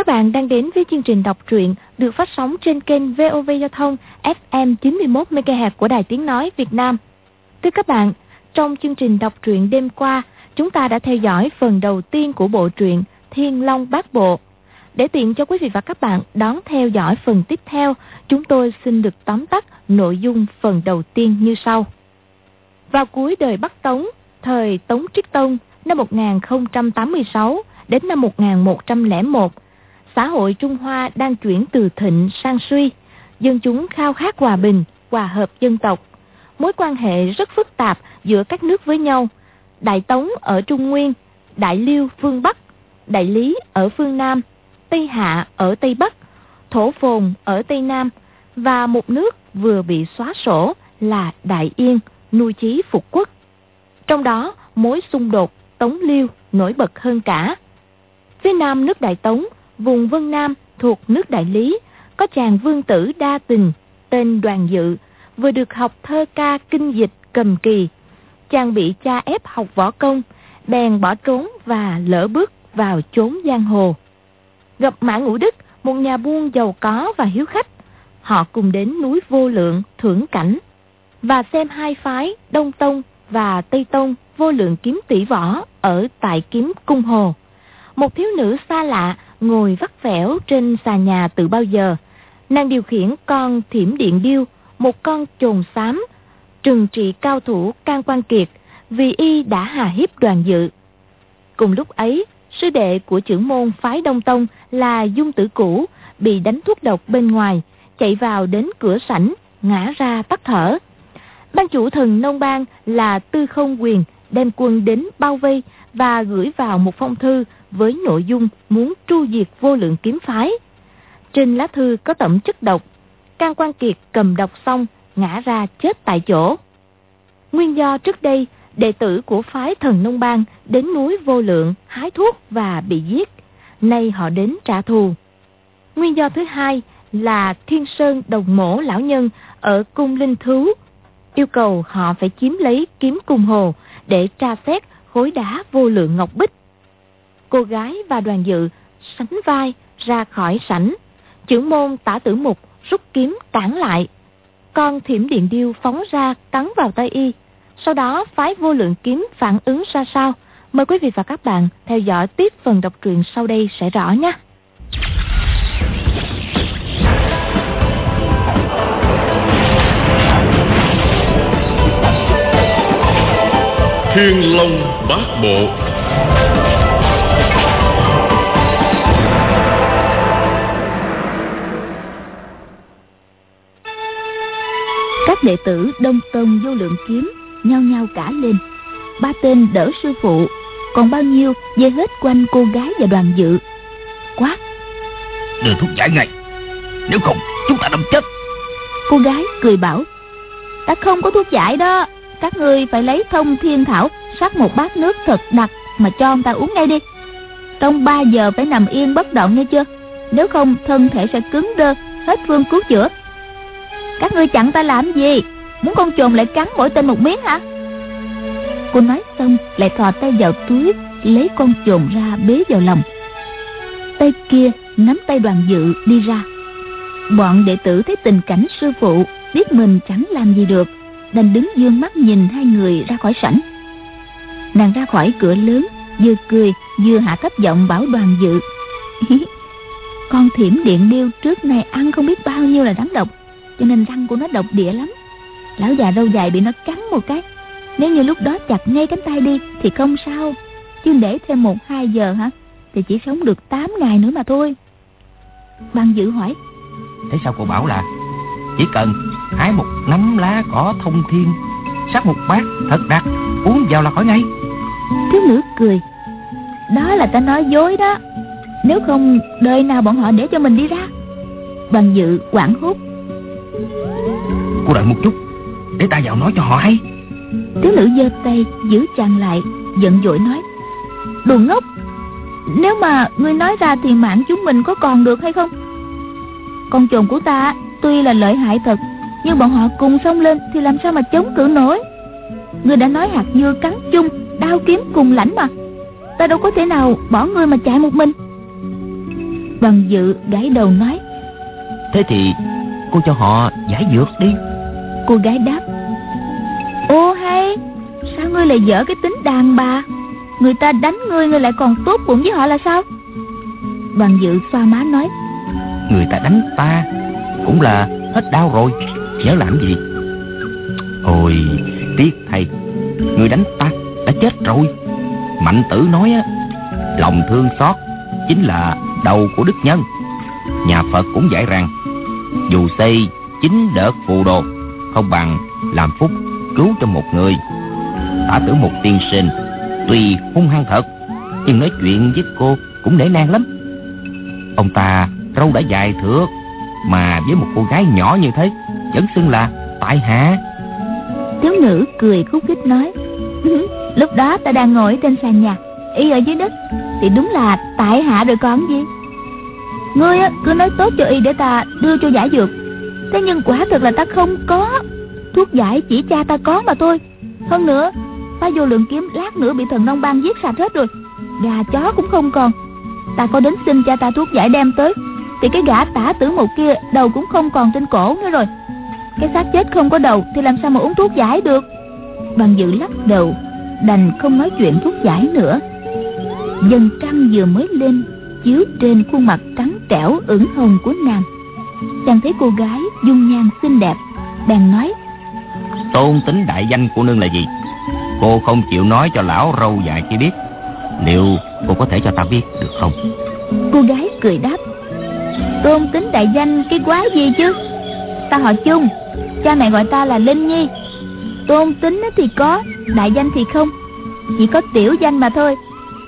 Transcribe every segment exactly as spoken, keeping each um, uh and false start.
Các bạn đang đến với chương trình đọc truyện được phát sóng trên kênh vê o vê Giao thông ép em chín mươi mốt mê ga héc của Đài Tiếng Nói Việt Nam. Thưa các bạn, trong chương trình đọc truyện đêm qua, chúng ta đã theo dõi phần đầu tiên của bộ truyện Thiên Long Bát Bộ. Để tiện cho quý vị và các bạn đón theo dõi phần tiếp theo, chúng tôi xin được tóm tắt nội dung phần đầu tiên như sau. Vào cuối đời Bắc Tống, thời Tống Trích Tông, năm một nghìn không trăm tám mươi sáu đến năm một nghìn một trăm lẻ một, xã hội Trung Hoa đang chuyển từ thịnh sang suy. Dân chúng khao khát hòa bình, hòa hợp dân tộc. Mối quan hệ rất phức tạp giữa các nước với nhau. Đại Tống ở Trung Nguyên, Đại Liêu phương Bắc, Đại Lý ở phương Nam, Tây Hạ ở Tây Bắc, Thổ Phồn ở Tây Nam, và một nước vừa bị xóa sổ là Đại Yên, nuôi chí phục quốc. Trong đó, mối xung đột Tống Liêu nổi bật hơn cả. Phía nam nước Đại Tống, vùng Vân Nam thuộc nước Đại Lý, có chàng vương tử đa tình tên Đoàn Dự, vừa được học thơ ca kinh dịch cầm kỳ. Chàng bị cha ép học võ công, bèn bỏ trốn và lỡ bước vào chốn giang hồ. Gặp Mã Ngũ Đức, một nhà buôn giàu có và hiếu khách. Họ cùng đến núi Vô Lượng thưởng cảnh và xem hai phái Đông Tông và Tây Tông vô lượng kiếm tỷ võ ở tại Kiếm Cung Hồ. Một thiếu nữ xa lạ ngồi vắt vẻo trên xà nhà từ bao giờ. Nàng điều khiển con Thiểm Điện Điêu, một con chồn xám, trừng trị cao thủ Can Quan Kiệt vì y đã hà hiếp Đoàn Dự. Cùng lúc ấy, sư đệ của trưởng môn phái Đông Tông là Dung Tử Cũ bị đánh thuốc độc bên ngoài, chạy vào đến cửa sảnh, ngã ra tắt thở. Ban chủ Thần Nông Bang là Tư Không Quyền đem quân đến bao vây và gửi vào một phong thư với nội dung muốn tru diệt vô lượng kiếm phái. Trên lá thư có tẩm chất độc. Can Quan Kiệt cầm độc xong ngã ra chết tại chỗ. Nguyên do trước đây đệ tử của phái Thần Nông Bang đến núi Vô Lượng hái thuốc và bị giết, nay họ đến trả thù. Nguyên do thứ hai là Thiên Sơn Đồng Mổ lão nhân ở cung Linh Thú yêu cầu họ phải chiếm lấy Kiếm Cung Hồ để tra xét khối đá vô lượng ngọc bích. Cô gái và Đoàn Dự sánh vai ra khỏi sảnh. Trưởng môn Tả Tử Mục rút kiếm cản lại. Con Thiểm Điện Điêu phóng ra cắn vào tay y. Sau đó phái Vô Lượng Kiếm phản ứng ra sao? Mời quý vị và các bạn theo dõi tiếp phần đọc truyện sau đây sẽ rõ nhé. Thiên Long Bát Bộ. Các đệ tử Đông Tông Vô Lượng Kiếm nhao nhao cả lên. Ba tên đỡ sư phụ, còn bao nhiêu dây hết quanh cô gái và Đoàn Dự. Quát: đưa thuốc giải ngay, nếu không chúng ta đâm chết. Cô gái cười bảo: ta không có thuốc giải đó. Các ngươi phải lấy Thông Thiên Thảo sắc một bát nước thật đặc mà cho ông ta uống ngay đi. Trong ba giờ phải nằm yên bất động nghe chưa? Nếu không thân thể sẽ cứng đơ, hết phương cứu chữa. Các ngươi chặn ta làm gì? Muốn con chồn lại cắn mỗi tên một miếng hả? Cô nói xong lại thò tay vào túi, lấy con chồn ra bế vào lòng. Tay kia nắm tay Đoàn Dự đi ra. Bọn đệ tử thấy tình cảnh sư phụ, biết mình chẳng làm gì được, đành đứng dương mắt nhìn hai người ra khỏi sảnh. Nàng ra khỏi cửa lớn, vừa cười vừa hạ thấp giọng bảo Đoàn Dự: con Thiểm Điện Điêu trước nay ăn không biết bao nhiêu là rắn độc, cho nên răng của nó độc địa lắm. Lão già râu dài bị nó cắn một cái, nếu như lúc đó chặt ngay cánh tay đi thì không sao, chứ để thêm một hai giờ hả thì chỉ sống được tám ngày nữa mà thôi. Đoàn Dự hỏi: thế sao cô bảo là chỉ cần hái một nắm lá cỏ thông thiên, sắc một bát thật đặc, uống vào là khỏi ngay? Thiếu nữ cười: đó là ta nói dối đó, nếu không đời nào bọn họ để cho mình đi ra. Đoàn Dự hoảng hốt: cô đợi một chút, để ta vào nói cho họ hay. Thiếu nữ giơ tay giữ chàng lại, giận dỗi nói: đồ ngốc, nếu mà ngươi nói ra thì mạng chúng mình có còn được hay không? Con chồn của ta tuy là lợi hại thật, nhưng bọn họ cùng xông lên thì làm sao mà chống cự nổi. Ngươi đã nói hạt dưa cắn chung, đao kiếm cùng lãnh mà, ta đâu có thể nào bỏ ngươi mà chạy một mình. Bằng Dự gãi đầu nói: Thế thì cô cho họ giải dược đi. Cô gái đáp: Ô hay, sao ngươi lại dở cái tính đàn bà? Người ta đánh ngươi, ngươi lại còn tốt bụng với họ là sao? Bằng Dự xoa má nói: Người ta đánh ta cũng là hết đau rồi, nhớ làm gì? Ôi tiếc thầy, người đánh ta đã chết rồi. Mạnh Tử nói á, lòng thương xót chính là đầu của đức nhân. Nhà Phật cũng dạy rằng dù xây chín đợt phù đồ, không bằng làm phúc cứu cho một người. Tả Tử Mục tiên sinh tuy hung hăng thật, nhưng nói chuyện với cô cũng nể nang lắm. Ông ta râu đã dài thước, mà với một cô gái nhỏ như thế vẫn xưng là tại hạ. Thiếu nữ cười khúc khích nói: Lúc đó ta đang ngồi trên sàn nhà, y ở dưới đất, thì đúng là tại hạ rồi còn gì. Ngươi á, cứ nói tốt cho y để ta đưa cho giải dược. Thế nhưng quả thực là ta không có. Thuốc giải chỉ cha ta có mà thôi. Hơn nữa, Phá Vô Lượng kiếm lát nữa bị thần Nông Bang giết sạch hết rồi, gà chó cũng không còn. Ta có đến xin cha ta thuốc giải đem tới, thì cái gã Tả Tử Mục kia đầu cũng không còn trên cổ nữa rồi. Cái xác chết không có đầu thì làm sao mà uống thuốc giải được. Bằng Dự lắc đầu, đành không nói chuyện thuốc giải nữa. Dần trăng vừa mới lên, chiếu trên khuôn mặt trắng trẻo ửng hồng của nàng. Chàng thấy cô gái dung nhan xinh đẹp, bèn nói: Tôn tính đại danh của nương là gì? Cô không chịu nói cho lão râu dài kia biết, liệu cô có thể cho ta biết được không? Cô gái cười đáp: Tôn tính đại danh cái quái gì chứ? Ta họ Chung, cha mẹ gọi ta là Linh Nhi. Tôn tính thì có, đại danh thì không, chỉ có tiểu danh mà thôi.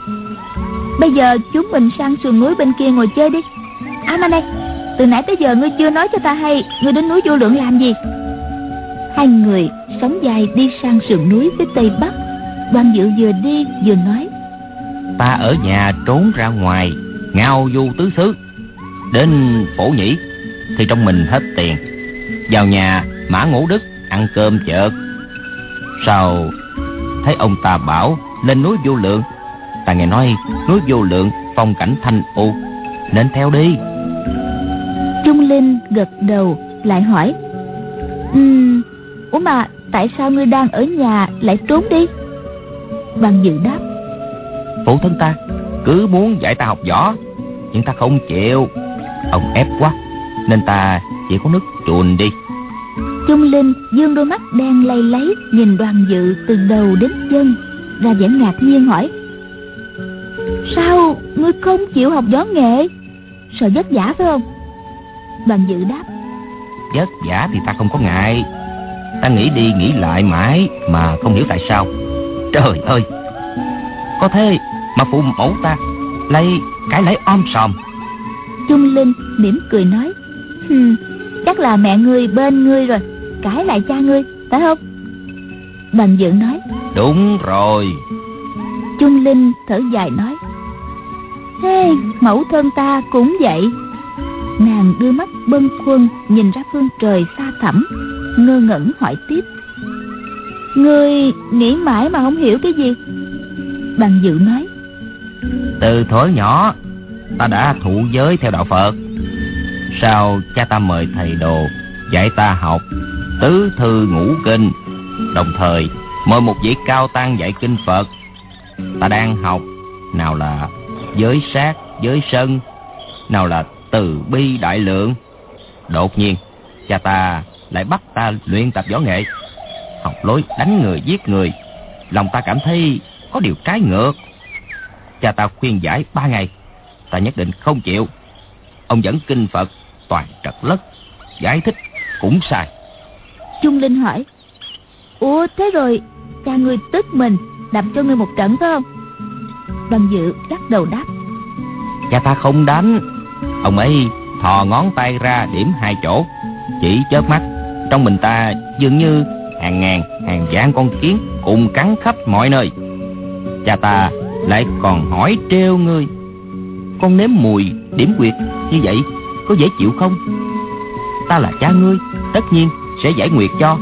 Bây giờ chúng mình sang sườn núi bên kia ngồi chơi đi. À mà này, từ nãy tới giờ ngươi chưa nói cho ta hay ngươi đến núi Vô Lượng làm gì? Hai người sóng dài đi sang sườn núi phía tây bắc. Đoàn Dự vừa đi vừa nói: Ta ở nhà trốn ra ngoài ngao du tứ xứ, đến Phổ Nhĩ thì trong mình hết tiền, vào nhà Mã Ngũ Đức ăn cơm chợt. Sao thấy ông ta bảo lên núi Vô Lượng, ta nghe nói núi Vô Lượng phong cảnh thanh u, nên theo đi. Trung Linh gật đầu lại hỏi: um, Ủa mà tại sao ngươi đang ở nhà lại trốn đi? Bằng Dự đáp: Phụ thân ta cứ muốn dạy ta học võ, nhưng ta không chịu. Ông ép quá nên ta chỉ có nước chuồn đi. Trung Linh dương đôi mắt đen lay lấy nhìn Đoàn Dự từ đầu đến chân, ra vẻ ngạc nhiên hỏi: Sao ngươi không chịu học võ nghệ? Sợ vất vả phải không? Đoàn Dự đáp: Vất vả thì ta không có ngại. Ta nghĩ đi nghĩ lại mãi mà không hiểu tại sao. Trời ơi, có thế mà phụ mẫu ta lấy cái lấy om sòm. Trung Linh mỉm cười nói: Hừm, chắc là mẹ ngươi bên ngươi rồi, cãi lại cha ngươi, phải không? Bằng Dự nói: Đúng rồi. Trung Linh thở dài nói: Thế mẫu thân ta cũng vậy. Nàng đưa mắt bâng khuâng nhìn ra phương trời xa thẳm, ngơ ngẩn hỏi tiếp: Ngươi nghĩ mãi mà không hiểu cái gì? Bằng Dự nói: Từ thuở nhỏ ta đã thụ giới theo đạo Phật. Sau cha ta mời thầy đồ dạy ta học tứ thư ngũ kinh, đồng thời mời một vị cao tăng dạy kinh Phật. Ta đang học nào là giới sát, giới sân, nào là từ bi đại lượng. Đột nhiên cha ta lại bắt ta luyện tập võ nghệ, học lối đánh người giết người. Lòng ta cảm thấy có điều trái ngược. Cha ta khuyên giải ba ngày, ta nhất định không chịu. Ông dẫn kinh Phật toàn trật lất, giải thích cũng sai. Trung Linh hỏi: Ủa thế rồi cha ngươi tức mình đập cho ngươi một trận phải không? Bằng Dự lắc đầu đáp: Cha ta không đánh. Ông ấy thò ngón tay ra điểm hai chỗ, chỉ chớp mắt, trong mình ta dường như hàng ngàn hàng vạn con kiến cùng cắn khắp mọi nơi. Cha ta lại còn hỏi trêu ngươi: Con nếm mùi điểm quyệt như vậy có dễ chịu không? Ta là cha ngươi, tất nhiên sẽ giải nguyệt cho.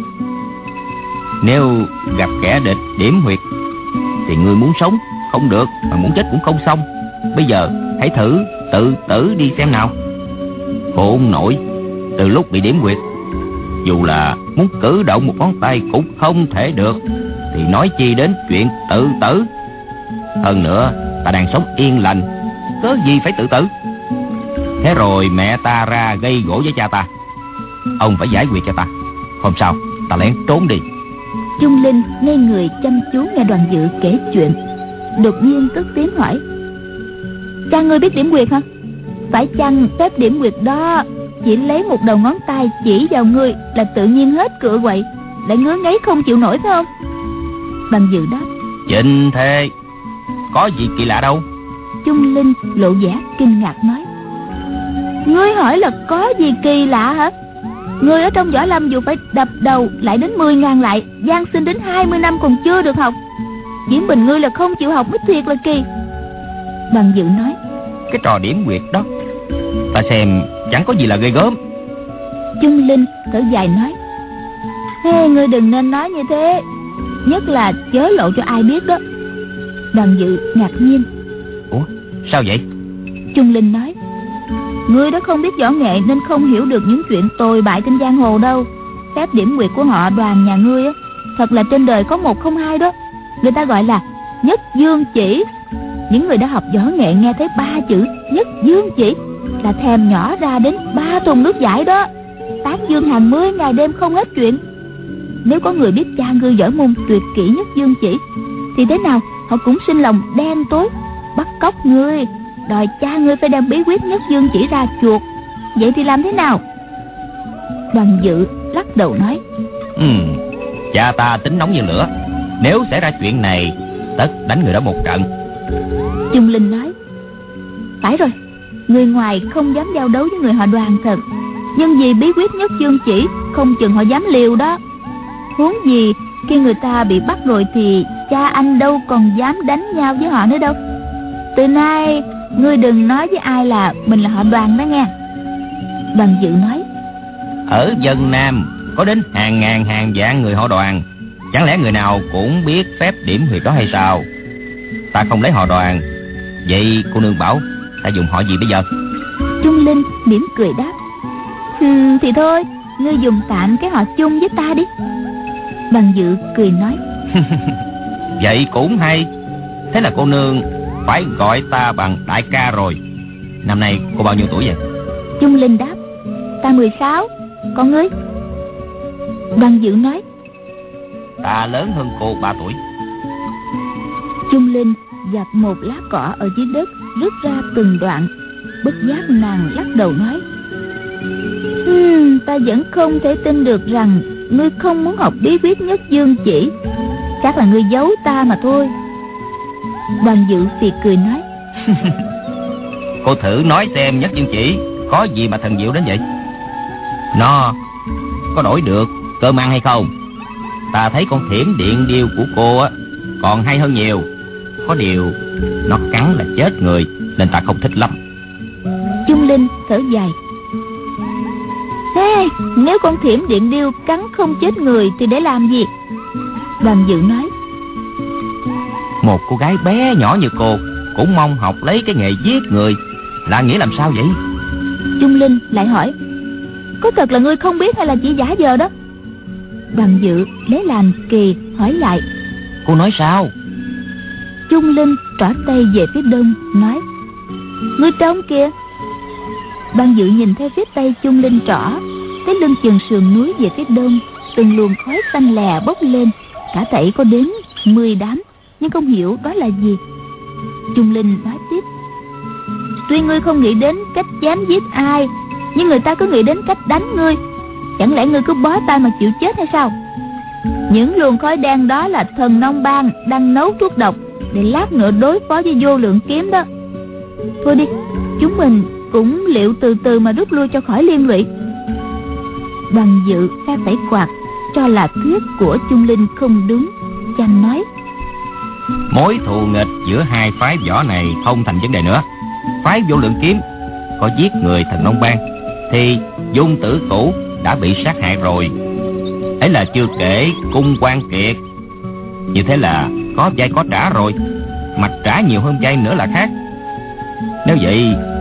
Nếu gặp kẻ địch điểm huyệt thì ngươi muốn sống không được, mà muốn chết cũng không xong. Bây giờ hãy thử tự tử đi xem nào. Khốn nổi, từ lúc bị điểm quyệt, dù là muốn cử động một ngón tay cũng không thể được, thì nói chi đến chuyện tự tử. Hơn nữa ta đang sống yên lành, cớ gì phải tự tử. Thế rồi mẹ ta ra gây gổ với cha ta, ông phải giải quyết cho ta. Hôm sau ta lén trốn đi. Chung Linh ngây người chăm chú nghe Đoàn Dự kể chuyện, đột nhiên cất tiếng hỏi: cha ngươi biết điểm quyệt hả? Phải chăng phép điểm quyệt đó chỉ lấy một đầu ngón tay chỉ vào ngươi là tự nhiên hết cựa quậy, lại ngứa ngáy không chịu nổi phải không? Đoàn Dự đáp: chính thế, có gì kỳ lạ đâu. Chung Linh lộ vẻ kinh ngạc nói: ngươi hỏi là có gì kỳ lạ hả? Ngươi ở trong võ lâm dù phải đập đầu lại đến mười ngàn lại, gian sinh đến hai mươi năm còn chưa được học. Chỉ mình ngươi là không chịu học mới thiệt là kỳ. Đoàn Dự nói: cái trò điểm quyệt đó ta xem chẳng có gì là ghê gớm. Chung Linh thở dài nói: hey, ngươi đừng nên nói như thế, nhất là chớ lộ cho ai biết đó. Đoàn Dự ngạc nhiên: ủa sao vậy? Chung Linh nói: ngươi đó không biết võ nghệ nên không hiểu được những chuyện tồi bại trên giang hồ đâu. Phép điểm quyệt của họ Đoàn nhà ngươi á, thật là trên đời có một không hai đó. Người ta gọi là nhất dương chỉ. Những người đã học võ nghệ nghe thấy ba chữ nhất dương chỉ là thèm nhỏ ra đến ba thùng nước giải đó, tán dương hàng mươi ngày đêm không hết chuyện. Nếu có người biết cha ngươi võ môn tuyệt kỹ nhất dương chỉ, thì thế nào họ cũng sinh lòng đen tối, bắt cóc ngươi, đòi cha ngươi phải đem bí quyết nhất dương chỉ ra chuột. Vậy thì làm thế nào? Đoàn Dự lắc đầu nói: ừ, cha ta tính nóng như lửa, nếu xảy ra chuyện này tất đánh người đó một trận. Chung Linh nói: phải rồi, người ngoài không dám giao đấu với người họ Đoàn thật, nhưng vì bí quyết nhất dương chỉ không chừng họ dám liều đó. Huống gì khi người ta bị bắt rồi thì cha anh đâu còn dám đánh nhau với họ nữa đâu. Từ nay ngươi đừng nói với ai là mình là họ Đoàn đó nghe. Đoàn Dự nói: ở dân Nam có đến hàng ngàn hàng vạn người họ Đoàn, chẳng lẽ người nào cũng biết phép điểm huyệt đó hay sao? Ta không lấy họ Đoàn, vậy cô nương bảo ta dùng họ gì bây giờ? Chung Linh mỉm cười đáp: ừ, thì thôi, ngươi dùng tạm cái họ Chung với ta đi. Đoàn Dự cười nói: vậy cũng hay. Thế là cô nương phải gọi ta bằng đại ca rồi. Năm nay cô bao nhiêu tuổi vậy? Chung Linh đáp: ta mười sáu. Còn ngươi? Đoàn Dự nói: ta lớn hơn cô ba tuổi. Chung Linh giặt một lá cỏ ở dưới đất, rút ra từng đoạn. Bất giác nàng lắc đầu nói: hmm, ta vẫn không thể tin được rằng ngươi không muốn học bí quyết nhất dương chỉ. Chắc là ngươi giấu ta mà thôi. Đoàn Dự phì cười nói: cô thử nói xem nhất dương chỉ có gì mà thần diệu đến vậy? Nó có đổi được cơm ăn hay không? Ta thấy con thiểm điện điêu của cô á còn hay hơn nhiều. Có điều nó cắn là chết người, nên ta không thích lắm. Chung Linh thở dài: thế nếu con thiểm điện điêu cắn không chết người thì để làm gì? Đoàn Dự nói: một cô gái bé nhỏ như cô cũng mong học lấy cái nghề giết người, là nghĩa làm sao vậy? Chung Linh lại hỏi: có thật là ngươi không biết hay là chỉ giả vờ đó? Đoàn Dự lấy làm kỳ hỏi lại: cô nói sao? Chung Linh trỏ tay về phía đông nói: ngươi trông kìa. Đoàn Dự nhìn theo phía tây Chung Linh trỏ, thấy lưng chừng sườn núi về phía đông, từng luồng khói xanh lè bốc lên, cả thảy có đến mười đám, nhưng không hiểu đó là gì. Chung Linh nói tiếp: tuy ngươi không nghĩ đến cách chém giết ai, nhưng người ta cứ nghĩ đến cách đánh ngươi. Chẳng lẽ ngươi cứ bó tay mà chịu chết hay sao? Những luồng khói đen đó là thần nông bang đang nấu thuốc độc để lát nữa đối phó với vô lượng kiếm đó. Thôi đi, chúng mình cũng liệu từ từ mà rút lui cho khỏi liên lụy. Đoàn Dự phe phẩy quạt cho là thuyết của Chung Linh không đúng, chàng nói: mối thù nghịch giữa hai phái võ này không thành vấn đề nữa. Phái vô lượng kiếm có giết người thần nông bang, thì Dung Tử Cũ đã bị sát hại rồi. Ấy là chưa kể Cung Quan Kiệt. Như thế là có vai có trả rồi, mà trả nhiều hơn vai nữa là khác. Nếu vậy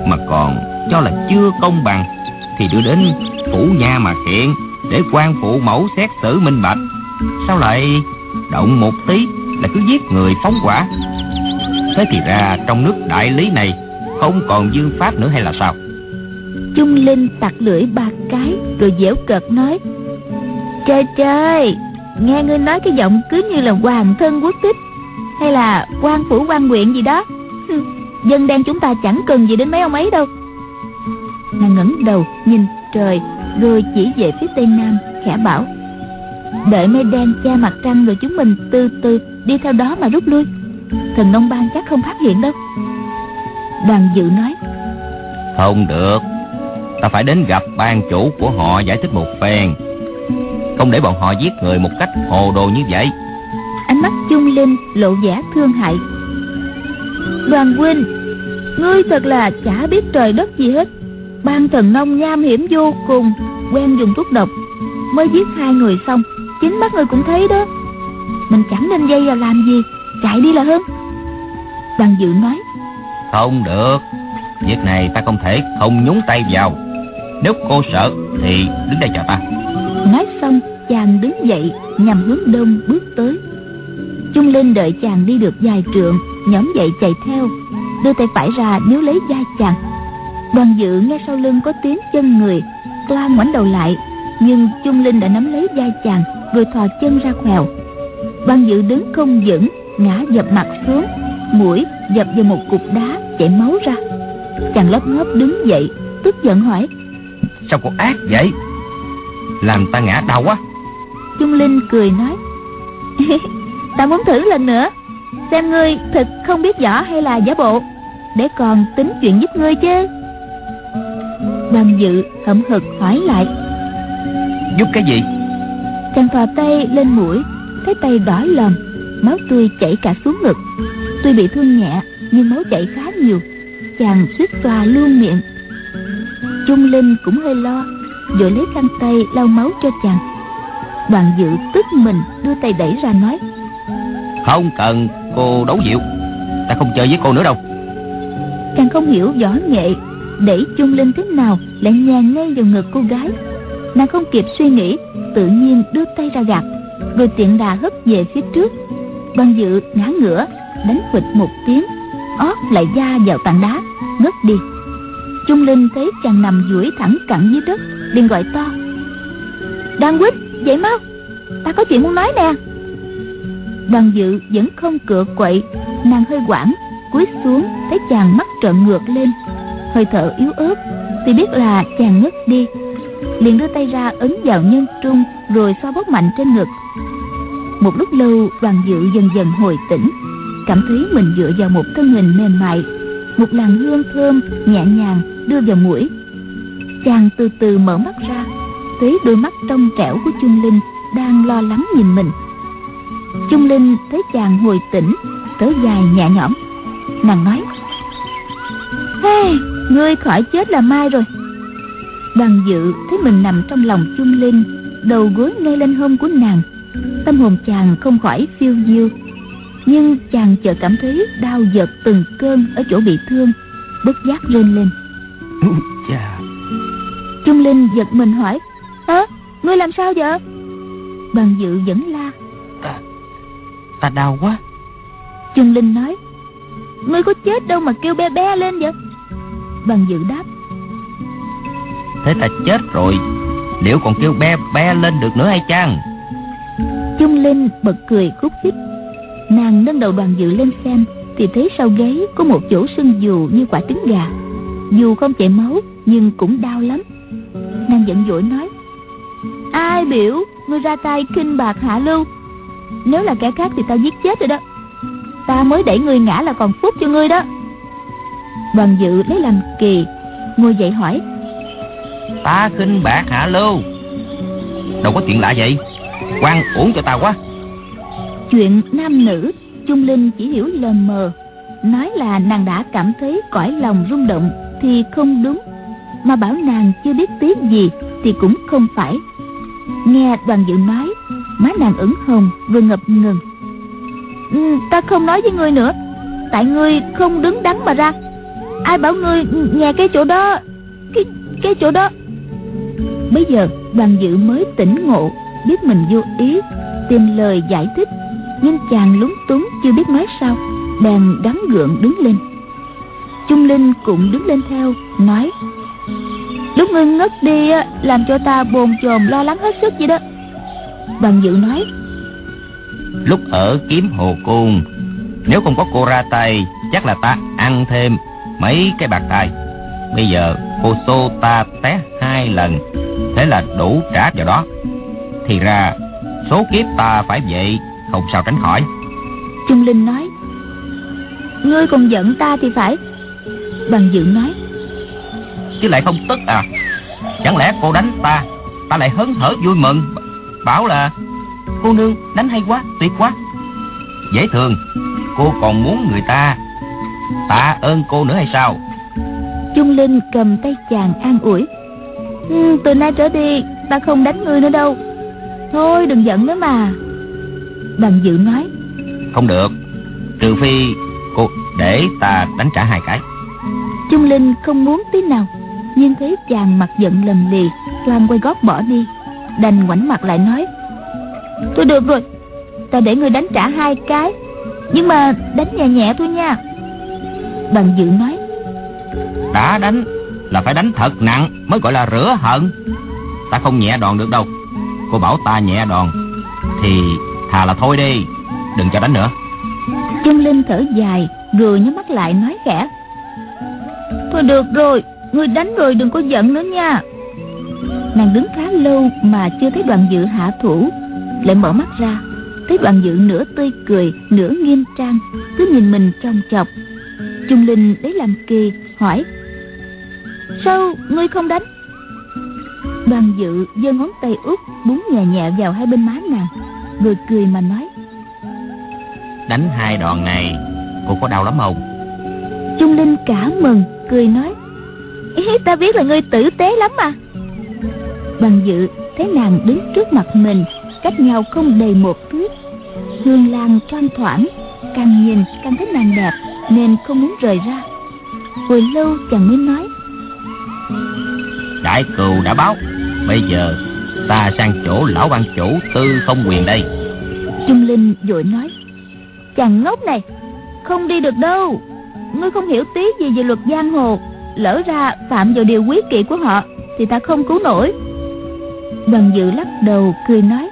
mà còn cho là chưa công bằng, thì đưa đến phủ nhà mà kiện, để quan phụ mẫu xét xử minh bạch. Sao lại động một tí là cứ giết người phóng hỏa? Thế thì ra trong nước đại lý này không còn vương pháp nữa hay là sao? Chung Linh tặc lưỡi ba cái rồi giễu cợt nói: Trời trời, nghe ngươi nói cái giọng cứ như là hoàng thân quốc thích hay là quan phủ quan huyện gì đó. Dân đen chúng ta chẳng cần gì đến mấy ông ấy đâu. Nàng ngẩng đầu nhìn trời rồi chỉ về phía tây nam, khẽ bảo: Đợi mây đen che mặt trăng rồi chúng mình từ từ đi theo đó mà rút lui. Thần nông bang chắc không phát hiện đâu. Đoàn Dự nói: Không được, ta phải đến gặp ban chủ của họ giải thích một phen, không để bọn họ giết người một cách hồ đồ như vậy. Ánh mắt Chung Linh lộ vẻ thương hại. Đoàn huynh, ngươi thật là chả biết trời đất gì hết. Ban thần nông nham hiểm vô cùng, quen dùng thuốc độc, mới giết hai người xong, chính mắt người cũng thấy đó. Mình chẳng nên dây vào làm gì, chạy đi là hơn. Đoàn Dự nói: Không được, việc này ta không thể không nhúng tay vào. Nếu cô sợ thì đứng đây chờ ta. Nói xong chàng đứng dậy nhằm hướng đông bước tới. Chung Linh đợi chàng đi được vài trượng, nhõm dậy chạy theo, đưa tay phải ra níu lấy vai chàng. Đoàn Dự nghe sau lưng có tiếng chân người, toan ngoảnh đầu lại, nhưng Chung Linh đã nắm lấy vai chàng rồi thò chân ra khèo. Đoàn Dự đứng không vững, ngã dập mặt xuống, mũi dập vào một cục đá chảy máu ra. Chàng lấp ngóp đứng dậy, tức giận hỏi: Sao cô ác vậy? Làm ta ngã đau quá. Chung Linh cười nói: Ta muốn thử lần nữa, xem ngươi thật không biết võ hay là giả bộ, để còn tính chuyện giúp ngươi chứ. Đoàn Dự hậm hực hỏi lại: Giúp cái gì? Chàng thò tay lên mũi, thấy tay đỏ lòm, máu tươi chảy cả xuống ngực. Tuy bị thương nhẹ nhưng máu chảy khá nhiều, chàng suýt xoa luôn miệng. Chung Linh cũng hơi lo, vội lấy khăn tay lau máu cho chàng. Đoàn Dự tức mình đưa tay đẩy ra nói: Không cần cô đấu dịu, ta không chơi với cô nữa đâu. Chàng không hiểu võ nghệ, đẩy Chung Linh thế nào lại nhàn ngay vào ngực cô gái. Nàng không kịp suy nghĩ, tự nhiên đưa tay ra gạt, rồi tiện đà hất về phía trước. Đoàn Dự ngã ngửa, đánh phịch một tiếng, ót lại da vào tảng đá, ngất đi. Chung Linh thấy chàng nằm duỗi thẳng cẳng dưới đất, liền gọi to: Đoàn huynh, dậy mau, ta có chuyện muốn nói nè. Đoàn Dự vẫn không cựa quậy, nàng hơi hoảng, cúi xuống thấy chàng mắt trợn ngược lên, hơi thở yếu ớt, thì biết là chàng ngất đi, liền đưa tay ra ấn vào nhân trung rồi xoa bóp mạnh trên ngực. Một lúc lâu, Đoàn Dự dần dần hồi tỉnh, cảm thấy mình dựa vào một thân hình mềm mại, một làn hương thơm nhẹ nhàng đưa vào mũi. Chàng từ từ mở mắt ra, thấy đôi mắt trong trẻo của Chung Linh đang lo lắng nhìn mình. Chung Linh thấy chàng hồi tỉnh, thở dài nhẹ nhõm. Nàng nói: Hey, ngươi khỏi chết là mai rồi. Đoàn Dự thấy mình nằm trong lòng Chung Linh, đầu gối ngay lên hông của nàng, tâm hồn chàng không khỏi phiêu diêu. Nhưng chàng chợt cảm thấy đau giật từng cơn ở chỗ bị thương, bất giác rên lên. Chà. Chung Linh giật mình hỏi: Hả, ngươi làm sao vậy? Đoàn Dự vẫn la: Ta, ta đau quá. Chung Linh nói: Ngươi có chết đâu mà kêu be be lên vậy? Đoàn Dự đáp: Thế ta chết rồi, liệu còn kêu be be lên được nữa hay chăng? Chung Linh bật cười khúc khích. Nàng nâng đầu Đoàn Dự lên xem, thì thấy sau gáy có một chỗ sưng dù như quả trứng gà. Dù không chảy máu nhưng cũng đau lắm. Nàng giận dỗi nói: Ai biểu ngươi ra tay khinh bạc hạ lưu? Nếu là kẻ khác thì tao giết chết rồi đó. Ta mới đẩy ngươi ngã là còn phúc cho ngươi đó. Đoàn Dự lấy làm kỳ, ngồi dậy hỏi: Ta khinh bạc hạ lưu? Đâu có chuyện lạ vậy, oan uổng cho ta quá. Chuyện nam nữ Chung Linh chỉ hiểu lờ mờ, nói là nàng đã cảm thấy cõi lòng rung động thì không đúng, mà bảo nàng chưa biết tiếng gì thì cũng không phải. Nghe Đoàn Dự nói, má nàng ửng hồng vừa ngập ngừng. Ừ, ta không nói với ngươi nữa, tại ngươi không đứng đắn mà ra. Ai bảo ngươi nhè cái chỗ đó, Cái cái chỗ đó. Bây giờ Đoàn Dự mới tỉnh ngộ, biết mình vô ý, tìm lời giải thích, nhưng chàng lúng túng chưa biết nói sao, bèn gắng gượng đứng lên. Chung Linh cũng đứng lên theo, nói: Lúc ngươi ngất đi làm cho ta bồn chồn lo lắng hết sức vậy đó. Đoàn Dự nói: Lúc ở Kiếm Hồ Cung, nếu không có cô ra tay, chắc là ta ăn thêm mấy cái bạc tay. Bây giờ cô xô ta té hai lần, thế là đủ trả vào đó. Thì ra số kiếp ta phải vậy, không sao tránh khỏi. Chung Linh nói: Ngươi còn giận ta thì phải. Đoàn Dự nói: Chứ lại không tức à? Chẳng lẽ cô đánh ta, ta lại hớn hở vui mừng, bảo là cô nương đánh hay quá, tuyệt quá. Dễ thương, cô còn muốn người ta tạ ơn cô nữa hay sao? Chung Linh cầm tay chàng an ủi: ừ, Từ nay trở đi ta không đánh ngươi nữa đâu. Thôi đừng giận nữa mà. Đoàn Dự nói: Không được, trừ phi cô để ta đánh trả hai cái. Chung Linh không muốn tí nào, nhưng thấy chàng mặt giận lầm lì, toan quay gót bỏ đi, đành ngoảnh mặt lại nói: Thôi được rồi, ta để ngươi đánh trả hai cái, nhưng mà đánh nhẹ nhẹ thôi nha. Đoàn Dự nói: Đã đánh là phải đánh thật nặng mới gọi là rửa hận. Ta không nhẹ đòn được đâu. Cô bảo ta nhẹ đòn thì thà là thôi đi, đừng cho đánh nữa. Chung Linh thở dài rồi nhắm mắt lại nói khẽ: Thôi được rồi, ngươi đánh rồi đừng có giận nữa nha. Nàng đứng khá lâu mà chưa thấy Đoàn Dự hạ thủ, lại mở mắt ra, thấy Đoàn Dự nửa tươi cười nửa nghiêm trang, cứ nhìn mình chòng chọc. Chung Linh lấy làm kỳ, hỏi: Sao ngươi không đánh? Đoàn Dự giơ ngón tay út búng nhẹ nhẹ vào hai bên má nàng, rồi cười mà nói: Đánh hai đòn này cô có đau lắm không? Chung Linh cả mừng, cười nói: Ý, ta biết là ngươi tử tế lắm mà. Đoàn Dự thấy nàng đứng trước mặt mình, cách nhau không đầy một thước, hương lan thoang thoảng, càng nhìn càng thấy nàng đẹp, nên không muốn rời ra. Hồi lâu chàng mới nói: Đại cừu đã báo, bây giờ ta sang chỗ lão ban chủ Tư Không Quyền đây. Chung Linh vội nói: Chàng ngốc này, không đi được đâu. Ngươi không hiểu tí gì về luật giang hồ, lỡ ra phạm vào điều quý kỵ của họ thì ta không cứu nổi. Đoàn Dự lắc đầu cười nói: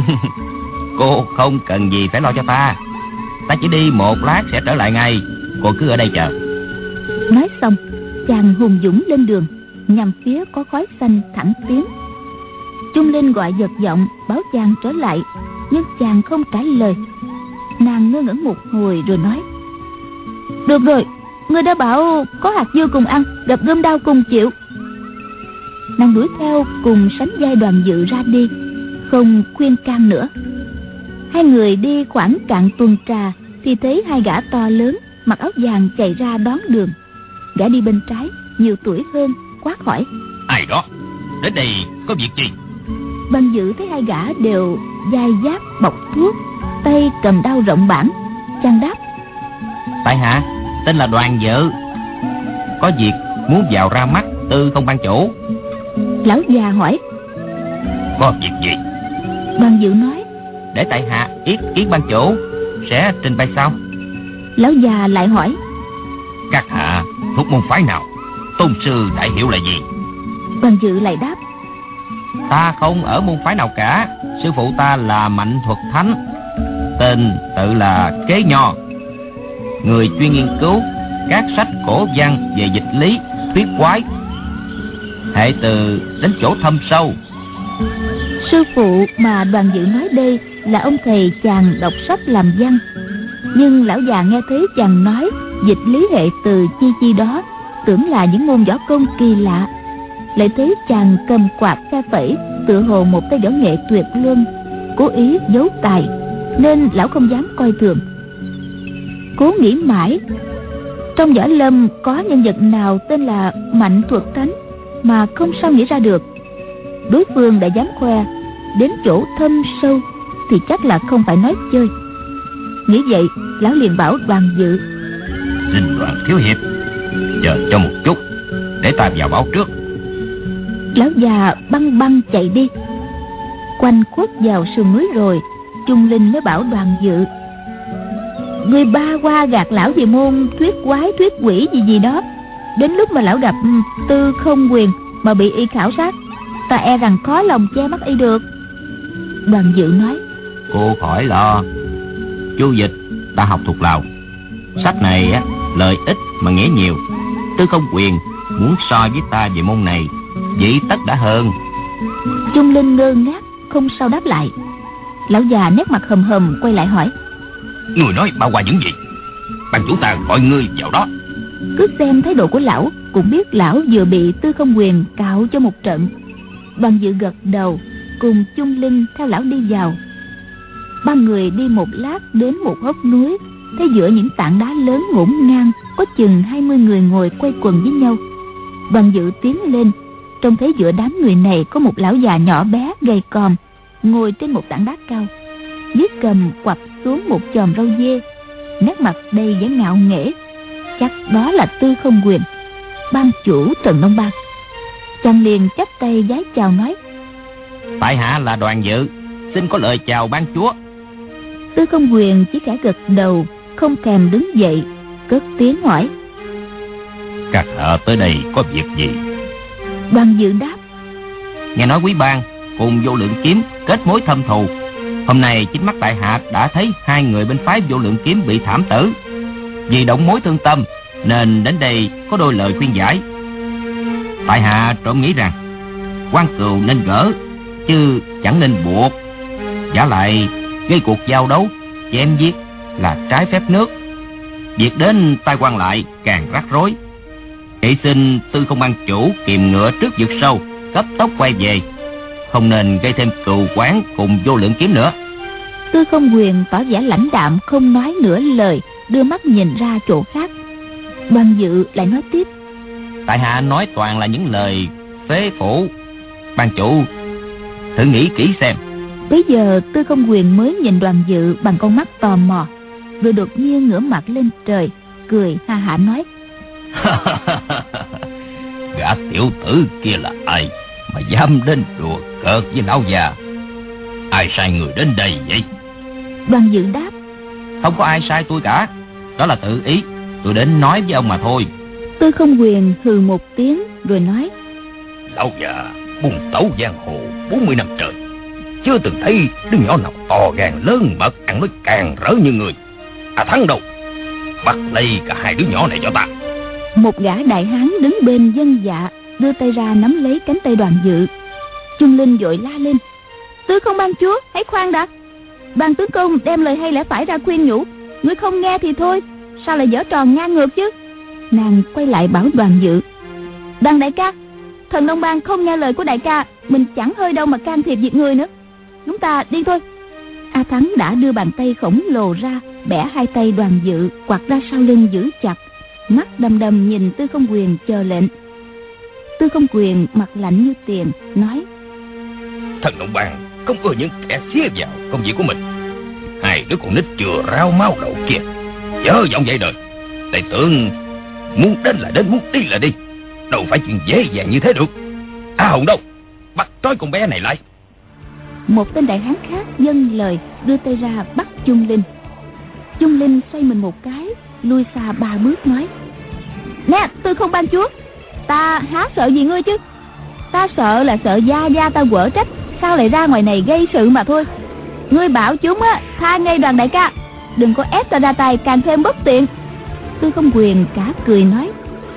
Cô không cần gì phải lo cho ta, ta chỉ đi một lát sẽ trở lại ngay, cô cứ ở đây chờ. Nói xong chàng hùng dũng lên đường, nhằm phía có khói xanh thẳng tiến. Chung Linh gọi giật giọng báo chàng trở lại, nhưng chàng không trả lời. Nàng ngơ ngẩn một hồi rồi nói: Được rồi, ngươi đã bảo có hạt dưa cùng ăn, gặp gươm đao cùng chịu. Nàng đuổi theo cùng sánh vai Đoàn Dự ra đi, không khuyên can nữa. Hai người đi khoảng cạn tuần trà thì thấy hai gã to lớn mặc áo vàng chạy ra đón đường. Gã đi bên trái nhiều tuổi hơn quát hỏi: Ai đó, đến đây có việc gì? Đoàn Dự thấy hai gã đều vai giáp bọc thuốc, tay cầm đao rộng bản. Chàng đáp: Tại hạ tên là Đoàn Dự, có việc muốn vào ra mắt Tư Không ban chủ. Lão già hỏi: Có việc gì? Đoàn Dự nói: Để tại hạ ý kiến ban chủ, sẽ trình bày sau. Lão già lại hỏi: Các hạ thuộc môn phái nào? Tôn sư đại hiệu là gì? Đoàn Dự lại đáp: Ta không ở môn phái nào cả, sư phụ ta là Mạnh Thuật Thánh, tên tự là Kế Nho, người chuyên nghiên cứu các sách cổ văn về dịch lý, thuyết quái, hệ từ đến chỗ thâm sâu. Sư phụ mà Đoàn Dự nói đây là ông thầy chàng đọc sách làm văn, nhưng lão già nghe thấy chàng nói dịch lý hệ từ chi chi đó, tưởng là những môn võ công kỳ lạ. Lại thấy chàng cầm quạt phe phẩy, tựa hồ một tay võ nghệ tuyệt luân, cố ý giấu tài, nên lão không dám coi thường. Cố nghĩ mãi, trong võ lâm có nhân vật nào tên là Mạnh Thuật Thánh mà không sao nghĩ ra được. Đối phương đã dám khoe đến chỗ thâm sâu thì chắc là không phải nói chơi. Nghĩ vậy lão liền bảo Đoàn Dự: Xin Đoàn thiếu hiệp Chờ cho một chút, để ta vào báo trước. Lão già băng băng chạy đi. Quanh khuất vào sườn núi rồi, Chung Linh mới bảo Đoàn Dự: người ba qua gạt lão về môn thuyết quái thuyết quỷ gì gì đó. Đến lúc mà lão gặp Tư Không Quyền mà bị y khảo sát, ta e rằng khó lòng che mắt y được. Đoàn Dự nói: cô khỏi lo, chú dịch ta học thuộc lòng. Sách này á, lời ít mà nghĩa nhiều. Tư Không Quyền muốn so với ta về môn này, vậy tất đã hơn. Chung Linh ngơ ngác không sao đáp lại. Lão già nét mặt hầm hầm quay lại hỏi: Người nói bao qua những gì? Ban chủ ta gọi ngươi vào đó. Cứ xem thái độ của lão cũng biết lão vừa bị Tư Không Quyền cạo cho một trận. Đoàn Dự gật đầu, cùng Chung Linh theo lão đi vào. Ba người đi một lát đến một hốc núi, thấy giữa những tảng đá lớn ngổn ngang có chừng hai mươi người ngồi quay quần với nhau. Đoàn Dự tiến lên, trông thấy giữa đám người này có một lão già nhỏ bé gầy còm, ngồi trên một tảng đá cao, dưới cầm quặp xuống một chòm râu dê, nét mặt đầy vẻ ngạo nghễ. Chắc đó là Tư Không Quyền, ban chủ Thần Nông Bang. Chàng liền chắp tay vái chào nói: Tại hạ là Đoàn Dự, xin có lời chào ban chúa. Tư Không Quyền chỉ khẽ gật đầu, không thèm đứng dậy, cất tiếng hỏi: Các hạ tới đây có việc gì? Đoàn Dự đáp: Nghe nói quý bang cùng Vô Lượng Kiếm kết mối thâm thù. Hôm nay chính mắt tại hạ đã thấy hai người bên phái Vô Lượng Kiếm bị thảm tử. Vì động mối thương tâm nên đến đây có đôi lời khuyên giải. Tại hạ trộm nghĩ rằng quan cừu nên gỡ, chứ chẳng nên buộc. Giả lại gây cuộc giao đấu chém giết là trái phép nước, việc đến tai quan lại càng rắc rối. Chỉ xin Tư Không ban chủ kiềm ngựa trước vực sâu, cấp tốc quay về, không nên gây thêm cừu oán cùng Vô Lượng Kiếm nữa. Tư Không Quyền tỏ vẻ lãnh đạm, không nói nửa lời, đưa mắt nhìn ra chỗ khác. Đoàn Dự lại nói tiếp: Tại hạ nói toàn là những lời phế phủ, ban chủ thử nghĩ kỹ xem. Bây giờ Tư Không Quyền mới nhìn Đoàn Dự bằng con mắt tò mò, rồi đột nhiên ngửa mặt lên trời, cười ha hả nói: Gã tiểu tử kia là ai mà dám đến đùa cợt với lão già? Ai sai người đến đây vậy? Đoàn Dự đáp: Không có ai sai tôi cả, đó là tự ý, tôi đến nói với ông mà thôi. Tư Không Quyền hừ một tiếng rồi nói: Lão già buôn tẩu giang hồ bốn mươi năm trời, chưa từng thấy đứa nhỏ nào to gan lớn mật ăn nói càng rỡ như người. À Thắng đâu, bắt lấy cả hai đứa nhỏ này cho ta. Một gã đại hán đứng bên dân dạ đưa tay ra nắm lấy cánh tay Đoàn Dự. Chung Linh vội la lên: Tư Không ban chúa, hãy khoan đã. Ban tướng công đem lời hay lẽ phải ra khuyên nhủ, ngươi không nghe thì thôi, sao lại giở trò ngang ngược chứ? Nàng quay lại bảo Đoàn Dự: Đoàn đại ca, Thần Nông Bang không nghe lời của đại ca, mình chẳng hơi đâu mà can thiệp việc người nữa. Chúng ta đi thôi. A Thắng đã đưa bàn tay khổng lồ ra, bẻ hai tay Đoàn Dự quạt ra sau lưng giữ chặt, mắt đăm đăm nhìn Tư Không Quyền chờ lệnh. Tư Không Quyền mặt lạnh như tiền nói: Thần Nông Bang không ưa những kẻ xía vào công việc của mình. Hai đứa con nít chưa rau máu đậu kia dở giọng vậy đời. Đại tướng muốn đến là đến, muốn đi là đi, đâu phải chuyện dễ dàng như thế được. À Hồng đâu, bắt trói con bé này lại. Một tên đại hán khác dâng lời đưa tay ra bắt Chung Linh. Chung Linh xoay mình một cái, lui xa ba bước nói: Nè Tư Không ban chúa, ta há sợ gì ngươi chứ? Ta sợ là sợ gia gia ta quở trách, sao lại ra ngoài này gây sự mà thôi. Ngươi bảo chúng á tha ngay Đoàn đại ca, đừng có ép ta ra tay càng thêm bất tiện. Tư Không Quyền cả cười nói: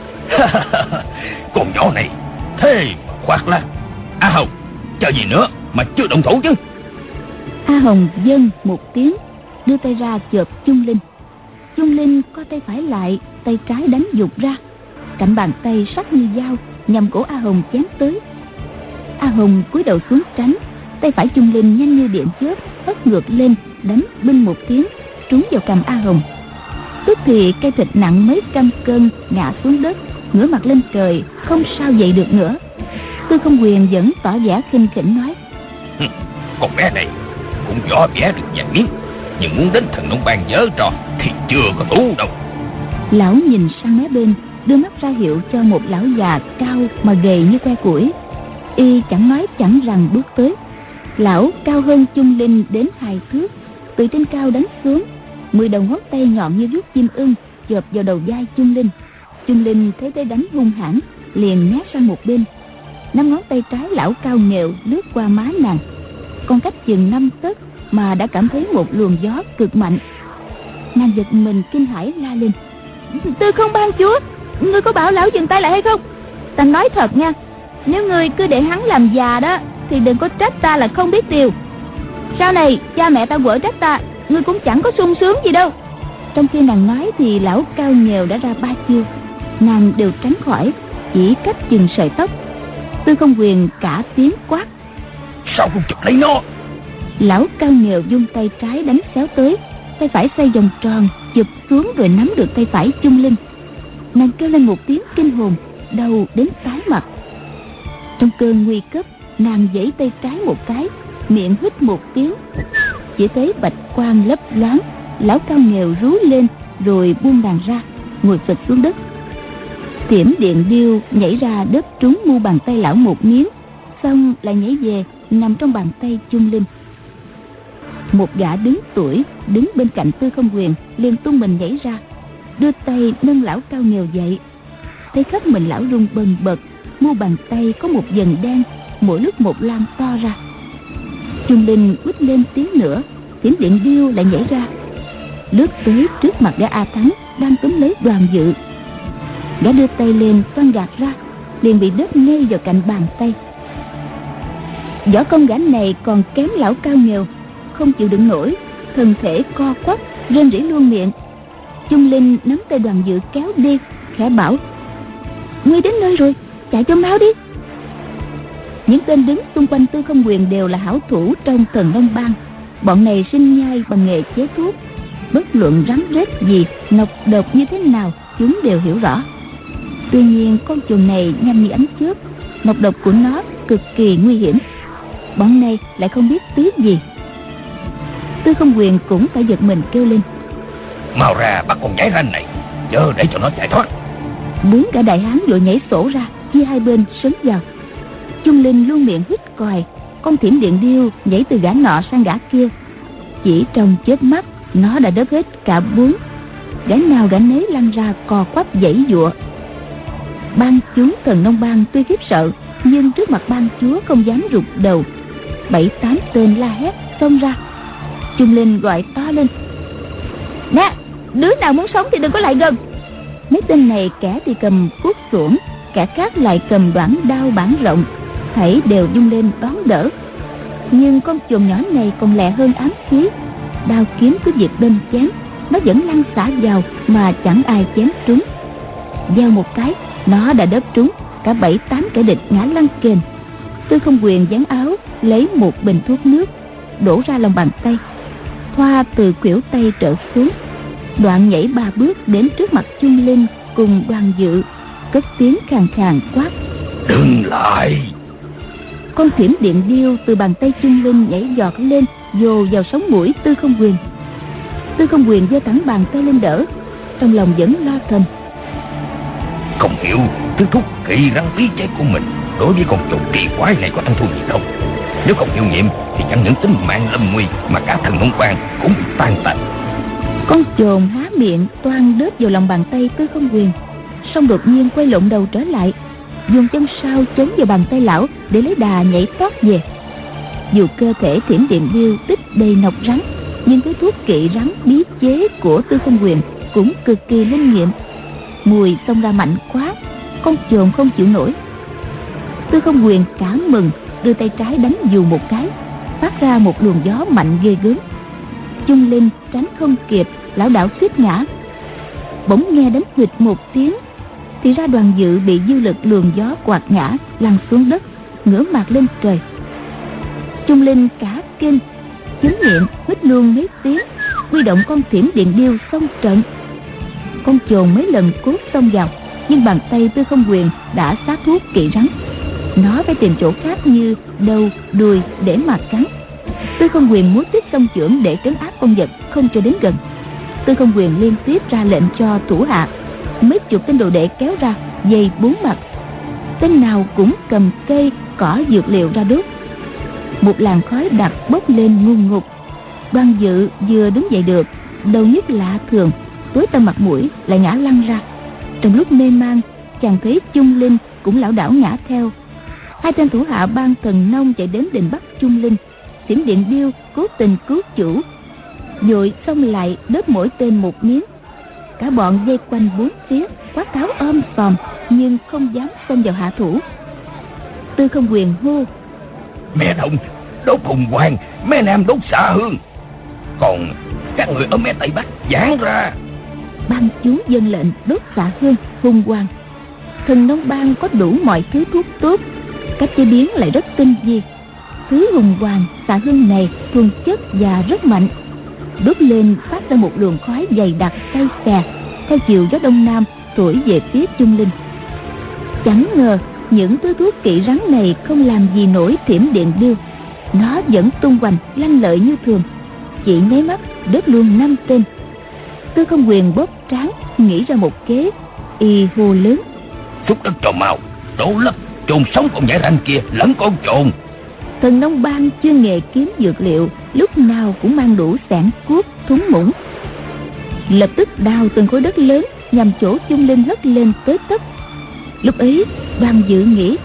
Con nhỏ này thế mà khoác lác. A Hồng, chờ gì nữa mà chưa động thủ chứ? A Hồng dâng một tiếng, đưa tay ra chộp Chung Linh. Chung Linh co tay phải lại, tay trái đánh giục ra, cạnh bàn tay sắc như dao nhằm cổ A Hồng chém tới. A Hồng cúi đầu xuống tránh, tay phải Chung Linh nhanh như điện chớp hất ngược lên, đánh binh một tiếng trúng vào cằm A Hồng. Tức thì cây thịt nặng mấy trăm cân ngã xuống đất, ngửa mặt lên trời không sao dậy được nữa. Tư Không Quyền vẫn tỏ vẻ khinh khỉnh nói: Con bé này cũng võ vẽ được vài miếng, nhưng muốn đến Thần Nông Bang giở trò thì chưa có đủ đâu. Lão nhìn sang mé bên, đưa mắt ra hiệu cho một lão già cao mà gầy như que củi. Y chẳng nói chẳng rằng bước tới. Lão cao hơn Chung Linh đến hai thước, từ trên cao đánh xuống, mười đầu ngón tay nhọn như vuốt chim ưng chộp vào đầu vai Chung Linh. Chung Linh thấy tay đánh hung hãn, liền né sang một bên. Năm ngón tay trái lão cao nghệu lướt qua má nàng, còn cách chừng năm tấc mà đã cảm thấy một luồng gió cực mạnh. Nàng giật mình kinh hãi la lên: Tư Không Ban chúa, ngươi có bảo lão dừng tay lại hay không? Ta nói thật nha, nếu ngươi cứ để hắn làm già đó thì đừng có trách ta là không biết điều. Sau này cha mẹ ta quở trách ta, ngươi cũng chẳng có sung sướng gì đâu. Trong khi nàng nói thì lão cao nghèo đã ra ba chiêu, nàng đều tránh khỏi, chỉ cách chừng sợi tóc. Tư Không Quyền cả tiếng quát: Sao không chụp lấy nó? Lão cao nghèo vung tay trái đánh xéo tới, tay phải xoay vòng tròn chụp xuống rồi nắm được tay phải Chung Linh. Nàng kêu lên một tiếng kinh hồn, đầu đến tái mặt. Trong cơn nguy cấp, nàng giãy tay trái một cái, miệng hít một tiếng. Chỉ thấy bạch quang lấp loáng, lão cao nghèo rú lên rồi buông nàng ra, ngồi phịch xuống đất. Thiểm Điện Điêu nhảy ra đớp trúng mu bàn tay lão một miếng, xong lại nhảy về nằm trong bàn tay Chung Linh. Một gã đứng tuổi đứng bên cạnh Tư Không Quyền liền tung mình nhảy ra, đưa tay nâng lão cao nghèo dậy. Thấy khắp mình lão rung bần bật, mu bàn tay có một vần đen, mỗi lúc một lan to ra. Chung Linh quýt lên tiếng nữa, Thiểm Điện Điêu lại nhảy ra, lướt tới trước mặt gã A Thắng đang túm lấy Đoàn Dự. Gã đưa tay lên toan gạt ra, liền bị đớp ngay vào cạnh bàn tay. Võ công gã này còn kém lão cao nghèo, không chịu đựng nổi, thân thể co quắp rên rỉ luôn miệng. Chung Linh nắm tay Đoàn Dự kéo đi, khẽ bảo: Ngươi đến nơi rồi, chạy cho máu đi. Những tên đứng xung quanh Tư Không Quyền đều là hảo thủ trong Thần Nông Bang. Bọn này sinh nhai bằng nghề chế thuốc, bất luận rắn rết gì, nọc độc như thế nào, chúng đều hiểu rõ. Tuy nhiên con chuồn này nhanh như ánh chớp, nọc độc của nó cực kỳ nguy hiểm. Bọn này lại không biết tiếc gì. Tư Không Quyền cũng phải giật mình kêu lên: Mau ra bắt con nhãi ranh này, chớ để cho nó chạy thoát. Bốn gã đại hán vội nhảy sổ ra, chia hai bên sấn vào. Chung Linh luôn miệng hít còi, con Thiểm Điện Điêu nhảy từ gã nọ sang gã kia. Chỉ trong chớp mắt, nó đã đớp hết cả bốn. Gã nào gã nấy lăn ra cò quắp giãy giụa. Ban chúng Thần Nông Bang tuy khiếp sợ, nhưng trước mặt ban chúa không dám rụt đầu. Bảy tám tên la hét xông ra. Chung Linh gọi to lên: Nè, đứa nào muốn sống thì đừng có lại gần. Mấy tên này kẻ thì cầm cuốc xuổng, kẻ khác lại cầm đoạn đao bản rộng, thảy đều vung lên đón đỡ. Nhưng con chuồn nhỏ này còn lẹ hơn ám khí, đao kiếm cứ việc đâm chém, nó vẫn lăn xả vào mà chẳng ai chém trúng. Gieo một cái, nó đã đớp trúng cả bảy tám kẻ địch ngã lăn kềnh. Tư Không Quyền giáng áo lấy một bình thuốc nước đổ ra lòng bàn tay, thoa từ khuỷu tay trở xuống, đoạn nhảy ba bước đến trước mặt Chung Linh cùng Đoàn Dự, cất tiếng khàn khàn quát: Đừng lại! Con Thiểm Điện Điêu từ bàn tay Chung Linh nhảy giọt lên, vồ vào sống mũi Tư Không Quyền. Tư Không Quyền giơ thẳng bàn tay lên đỡ, trong lòng vẫn lo thầm: Không hiểu thứ thuốc kỳ răng bí chết của mình đối với con chuột kỳ quái này có ăn thua gì không? Nếu không hiệu nghiệm thì chẳng những tính mạng lâm nguy mà cả Thần Nông Bang cũng bị tan tành. Con chồn há miệng toan đớp vào lòng bàn tay Tư Không Quyền, xong đột nhiên quay lộn đầu trở lại, dùng chân sau chống vào bàn tay lão để lấy đà nhảy tót về. Dù cơ thể Thiểm Điện Điêu tích đầy nọc rắn, nhưng cái thuốc kỵ rắn bí chế của Tư Không Quyền cũng cực kỳ linh nghiệm. Mùi xông ra mạnh quá, con chồn không chịu nổi. Tư Không Quyền cảm mừng, đưa tay trái đánh dù một cái, phát ra một luồng gió mạnh ghê gớm. Chung Linh tránh không kịp, lão đảo suýt ngã. Bỗng nghe đánh huỵch một tiếng, thì ra Đoàn Dự bị dư lực luồng gió quạt ngã, lăn xuống đất, ngửa mặt lên trời. Chung Linh cả kinh, chính miệng hít luôn mấy tiếng, huy động con Thiểm Điện Điêu xông trận. Con chồn mấy lần cố xông vào, nhưng bàn tay Tư Không Quyền đã sát thuốc kỵ rắn. Nó phải tìm chỗ khác như đầu, đuôi để mà cắn. Tư Không Quyền muốn tiếp song chưởng để trấn áp con vật không cho đến gần. Tư Không Quyền liên tiếp ra lệnh cho thủ hạ mấy chục tên đồ đệ kéo ra, dày bốn mặt. Tên nào cũng cầm cây cỏ dược liệu ra đốt. Một làn khói đặc bốc lên ngùn ngụt. Đoan Dự vừa đứng dậy được, đầu nhức lạ thường, tối tăm mặt mũi lại ngã lăn ra. Trong lúc mê man, chàng thấy Chung Linh cũng lảo đảo ngã theo. Hai tên thủ hạ Ban Thần Nông chạy đến định bắt Chung Linh. Xiển Điện Biêu cố tình cứu chủ, vội xông lại đớp mỗi tên một miếng. Cả bọn vây quanh bốn phía, quát tháo ôm sòm, nhưng không dám xông vào hạ thủ. Tư Không Quyền hô: Mẹ Đông đốt hùng hoàng, mẹ Nam đốt xạ hương, còn các người ở mé Tây Bắc giãn ra. Ban chú dân lệnh đốt xạ hương, hùng hoàng. Thần Nông Bang có đủ mọi thứ thuốc tốt, cách chế biến lại rất tinh vi. Thứ hùng hoàng xạ hương này thuần chất và rất mạnh, đốt lên phát ra một luồng khói dày đặc cay xè theo chiều gió đông nam thổi về phía Chung Linh. Chẳng ngờ những thứ thuốc kỵ rắn này không làm gì nổi Thiểm Điện Biêu. Nó vẫn tung hoành lanh lợi như thường, chỉ nháy mắt đốt luôn năm tên. Tư Không Quyền bóp trán nghĩ ra một kế, y hô lớn: Xúc đất tròn màu, đổ lấp chôn sống con nhãi ranh kia lẫn con trồn. Thần Nông Bang chuyên nghề kiếm dược liệu, lúc nào cũng mang đủ sẻn cuốc thúng muỗng. Lập tức đào từng khối đất lớn nhằm chỗ Chung Linh hất lên tới tấp. Lúc ấy Đoan Dự nghĩ: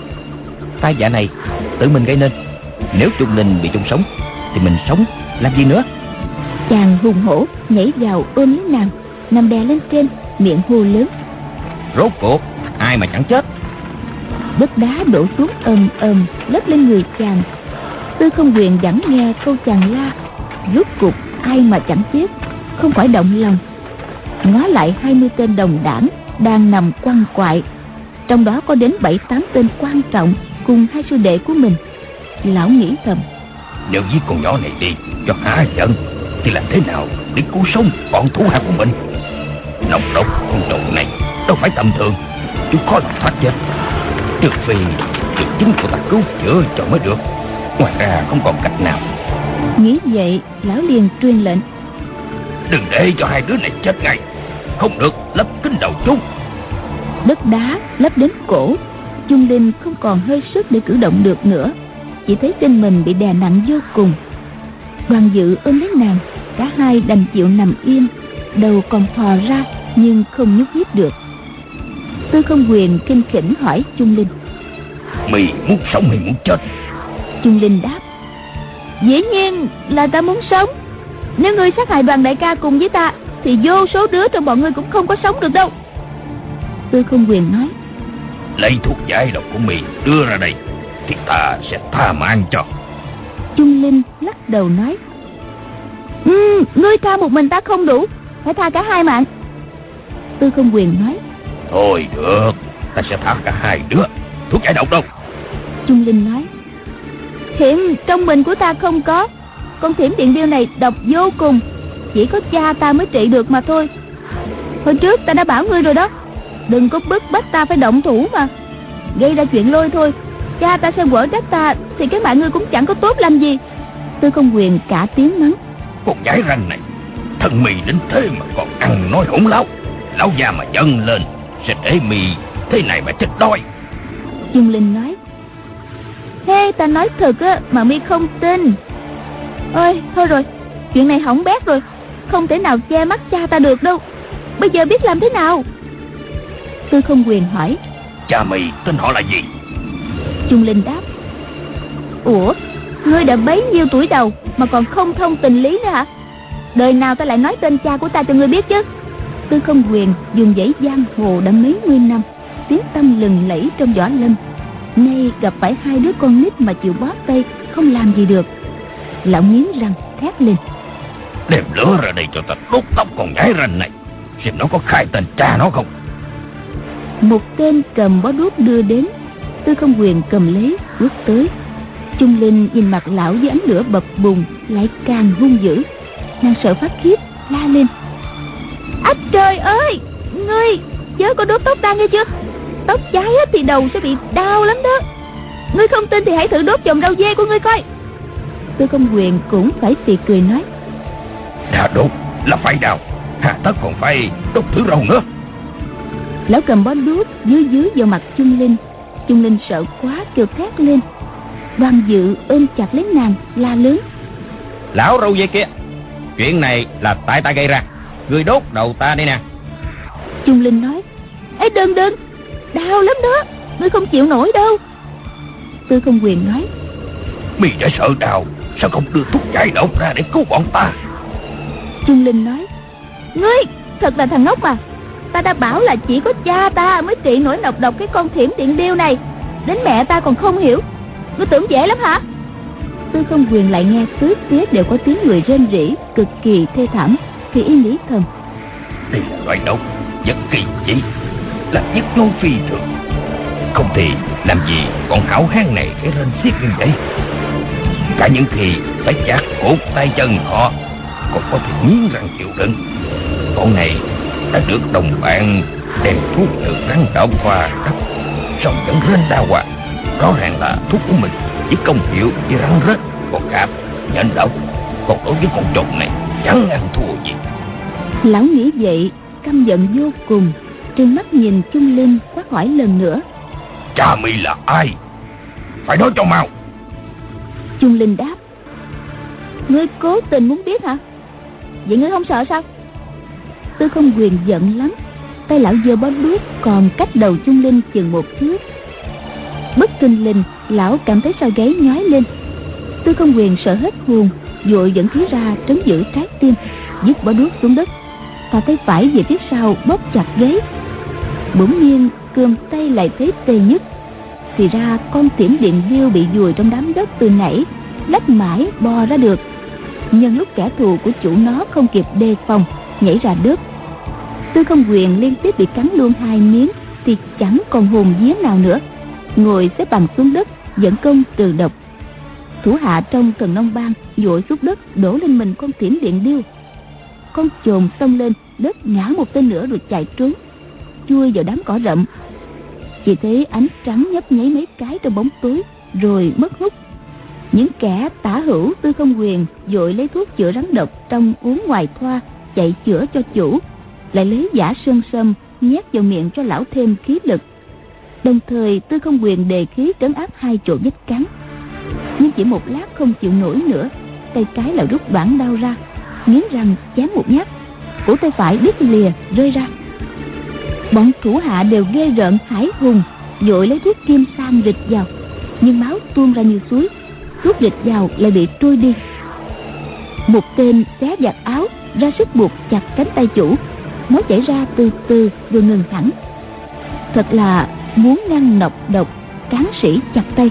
Tai vạ này tự mình gây nên, nếu Chung Linh bị chôn sống thì mình sống làm gì nữa. Chàng hùng hổ nhảy vào ôm lấy nàng, nằm đè lên trên, miệng hô lớn: Rốt cuộc ai mà chẳng chết. Đất đá đổ xuống ầm ầm lấp lên người chàng. Tư Không Quyền vẫn nghe câu chàng la: Rốt cuộc ai mà chẳng chết, không khỏi động lòng. Ngó lại hai mươi tên đồng đảng đang nằm quằn quại, trong đó có đến bảy tám tên quan trọng cùng hai sư đệ của mình. Lão nghĩ thầm: Nếu giết con nhỏ này đi cho hả giận thì làm thế nào để cứu sống bọn thủ hạ của mình? Nọc độc con trồn này đâu phải tầm thường, chúng khó lòng thoát chết, trừ phi được chúng của ta cứu chữa cho mới được. Ngoài ra không còn cách nào. Nghĩ vậy, lão liền truyền lệnh: Đừng để cho hai đứa này chết ngay, không được lấp kín đầu chúng. Đất đá lấp đến cổ, Chung Linh không còn hơi sức để cử động được nữa, chỉ thấy trên mình bị đè nặng vô cùng. Đoan Dự ôm lấy nàng, cả hai đành chịu nằm yên, đầu còn thò ra nhưng không nhúc nhích được. Tư Không Quyền kinh khỉnh hỏi Chung Linh: Mày muốn sống hay muốn chết? Chung Linh đáp: Dĩ nhiên là ta muốn sống. Nếu ngươi sát hại Đoàn đại ca cùng với ta thì vô số đứa trong bọn ngươi cũng không có sống được đâu. Tư Không Quyền nói: Lấy thuốc giải độc của mày đưa ra đây thì ta sẽ tha mạng cho. Chung Linh lắc đầu nói: ừ, ngươi tha một mình ta không đủ, phải tha cả hai mạng. Tư Không Quyền nói: Thôi được, ta sẽ tha cả hai đứa. Thuốc giải độc đâu? Chung Linh nói: Thiểm trong mình của ta không có. Con Thiểm Điện Biêu này độc vô cùng, chỉ có cha ta mới trị được mà thôi. Hồi trước ta đã bảo ngươi rồi đó, đừng có bức bách ta phải động thủ mà. Gây ra chuyện lôi thôi, cha ta sẽ quở trách ta thì cái mạng ngươi cũng chẳng có tốt lành gì. Tư Không Quyền cả tiếng mắng: Con nhãi ranh này, thân mì đến thế mà còn ăn nói hỗn láo. Lão già mà dâng lên sẽ để mì thế này mà chết đói. Chung Linh nói: Thế ta nói thật á mà mi không tin. Ôi thôi rồi, chuyện này hỏng bét rồi, không thể nào che mắt cha ta được đâu. Bây giờ biết làm thế nào? Tư Không Quyền hỏi: Cha mày tên họ là gì? Chung Linh đáp: Ủa, ngươi đã bấy nhiêu tuổi đầu mà còn không thông tình lý nữa hả? Đời nào ta lại nói tên cha của ta cho ngươi biết chứ? Tư Không Quyền dùng dãy giang hồ đã mấy mươi năm, tiếng tăm lừng lẫy trong võ lâm, nay gặp phải hai đứa con nít mà chịu bó tay không làm gì được. Lão nghiến răng thét lên: Đem lửa ra đây cho ta đốt tóc con nhãi ranh này, xem nó có khai tên cha nó không. Một tên cầm bó đuốc đưa đến. Tư Không Quyền cầm lấy bước tới. Chung Linh nhìn mặt lão với ánh lửa bập bùng lại càng hung dữ, nàng sợ phát khiếp la lên: Ách trời ơi, ngươi chớ có đốt tóc ta nghe chưa? Tóc cháy thì đầu sẽ bị đau lắm đó. Ngươi không tin thì hãy thử đốt chòm rau dê của ngươi coi. Tư Không Quyền cũng phải phì cười nói: Đã đốt là phải đào, hà tất còn phải đốt thử rau nữa. Lão cầm bó đuốc dưới dưới vào mặt Chung Linh. Chung Linh sợ quá kêu thét lên. Đoàn Dự ôm chặt lấy nàng la lớn: Lão râu dê kia, chuyện này là tại ta gây ra, ngươi đốt đầu ta đây nè. Chung Linh nói: Ê đừng đừng, đau lắm đó, ngươi không chịu nổi đâu. Tư Không Quyền nói: Mi đã sợ đau, sao không đưa thuốc giải độc ra để cứu bọn ta? Chung Linh nói: Ngươi thật là thằng ngốc à, ta đã bảo là chỉ có cha ta mới trị nổi nọc độc cái con thiểm điện điêu này, đến mẹ ta còn không hiểu, ngươi tưởng dễ lắm hả? Tư Không Quyền lại nghe tứ phía đều có tiếng người rên rỉ cực kỳ thê thảm, thì y nghĩ thầm: Đây là loại độc rất kỳ dị, là nhất ngôn phi thường. Không thì làm gì con hảo hán này phải lên xiết như vậy? Cả những khi phải chặt cột tay chân họ, còn có thể nghiến răng chịu đựng. Con này đã được đồng bạn đem thuốc từ rắn độc pha đắp, xong vẫn rên đau à. Rõ ràng là thuốc của mình chỉ công hiệu với rắn rết, còn cạp, nhện độc, còn đối với con trồn này chẳng ăn thua gì. Lão nghĩ vậy, căm giận vô cùng, trừng mắt nhìn Chung Linh quát hỏi lần nữa: Cha mi là ai? Phải nói cho mau. Chung Linh đáp: Ngươi cố tình muốn biết hả? Vậy ngươi không sợ sao? Tư Không Quyền giận lắm, tay lão giơ bó đuốc còn cách đầu Chung Linh chừng một thước. Bất thình lình, lão cảm thấy sau gáy nhói lên. Tư Không Quyền sợ hết hồn, vội dẫn khí ra trấn giữ trái tim, dứt bó đuốc xuống đất, ta tay phải về phía sau bóp chặt gáy. Bỗng nhiên cườm tay lại thấy tê nhức. Thì ra con thiểm điện điêu bị vùi trong đám đất từ nãy, lách mãi bò ra được. Nhân lúc kẻ thù của chủ nó không kịp đề phòng, nhảy ra đất. Tư Không Quyền liên tiếp bị cắn luôn hai miếng thì chẳng còn hồn vía nào nữa, ngồi xếp bằng xuống đất dẫn công trừ độc. Thủ hạ trong Thần Nông Bang vội xúc đất đổ lên mình con thiểm điện điêu. Con chồn xông lên, đất ngã một tên nữa rồi chạy trốn, chui vào đám cỏ rậm. Chỉ thấy ánh trắng nhấp nháy mấy cái trong bóng tối rồi mất hút. Những kẻ tả hữu Tư Không Quyền vội lấy thuốc chữa rắn độc trong uống ngoài thoa chạy chữa cho chủ, lại lấy giả sơn sâm nhét vào miệng cho lão thêm khí lực. Đồng thời Tư Không Quyền đề khí trấn áp hai chỗ vết cắn. Nhưng chỉ một lát không chịu nổi nữa, tay trái lão rút đoạn đao ra, nghiến răng chém một nhát, cổ tay phải đứt lìa rơi ra. Bọn thủ hạ đều ghê rợn hãi hùng, vội lấy thuốc kim sang rịch vào, nhưng máu tuôn ra như suối, thuốc rịch vào lại bị trôi đi. Một tên xé giặt áo ra sức buộc chặt cánh tay chủ, máu chảy ra từ từ rồi ngừng hẳn. Thật là muốn ngăn nọc độc, cán sĩ chặt tay.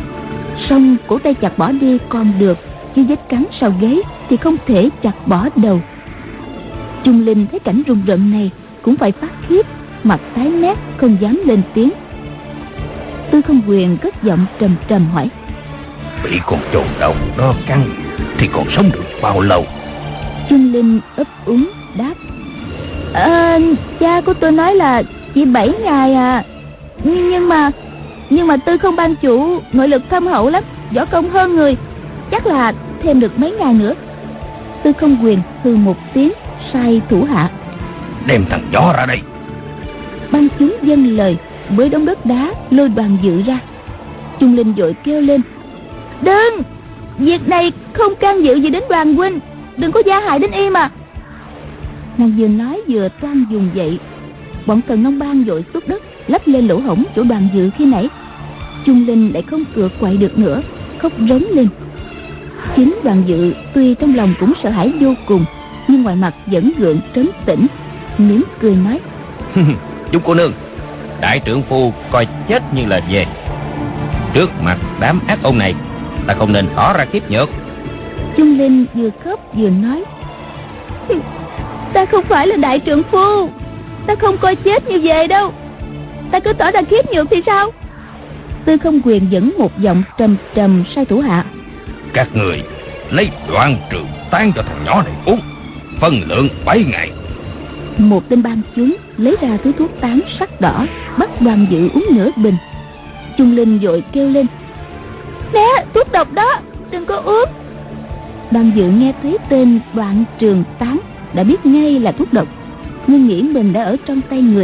Song cổ tay chặt bỏ đi còn được, chứ vết cắn sau gáy thì không thể chặt bỏ đầu. Chung Linh thấy cảnh rùng rợn này cũng phải phát khiếp, mặt tái mét không dám lên tiếng. Tư Không Quyền cất giọng trầm trầm hỏi: Bị con trồn độc đó cắn thì còn sống được bao lâu? Chung Linh ấp úng đáp: à, cha của tôi nói là chỉ bảy ngày à. Nhưng mà Nhưng mà Tư Không ban chủ nội lực thâm hậu lắm, võ công hơn người, chắc là thêm được mấy ngày nữa. Tư Không Quyền hừ một tiếng, sai thủ hạ: Đem thằng gió ra đây. Ban chúng dâng lời, với đống đất đá lôi Đoàn Dự ra. Chung Linh vội kêu lên: Đừng, việc này không can dự gì đến Đoàn huynh, đừng có gia hại đến y mà. Nàng vừa nói vừa toan dùng dậy. Bọn Thần Nông Bang vội xúc đất lấp lên lỗ hổng chỗ Đoàn Dự khi nãy. Chung Linh lại không cựa quậy được nữa, khóc rống lên. Chính Đoàn Dự tuy trong lòng cũng sợ hãi vô cùng, nhưng ngoài mặt vẫn gượng trấn tĩnh, mỉm cười nói: Chúng cô nương, đại trưởng phu coi chết như là về. Trước mặt đám ác ôn này, ta không nên tỏ ra khiếp nhược. Chung Linh vừa khóc vừa nói: Ta không phải là đại trưởng phu, ta không coi chết như về đâu, ta cứ tỏ ra khiếp nhược thì sao? Tư Không Quyền vẫn một giọng trầm trầm sai thủ hạ: Các người lấy Đoạn Trường tán cho thằng nhỏ này uống, phân lượng bảy ngày. Một tên ban chúng lấy ra thứ thuốc tán sắc đỏ, bắt Đoàn Dự uống nửa bình. Chung Linh vội kêu lên: Né, thuốc độc đó, đừng có uống. Đoàn Dự nghe thấy tên Đoạn Trường tán đã biết ngay là thuốc độc, nhưng nghĩ mình đã ở trong tay người,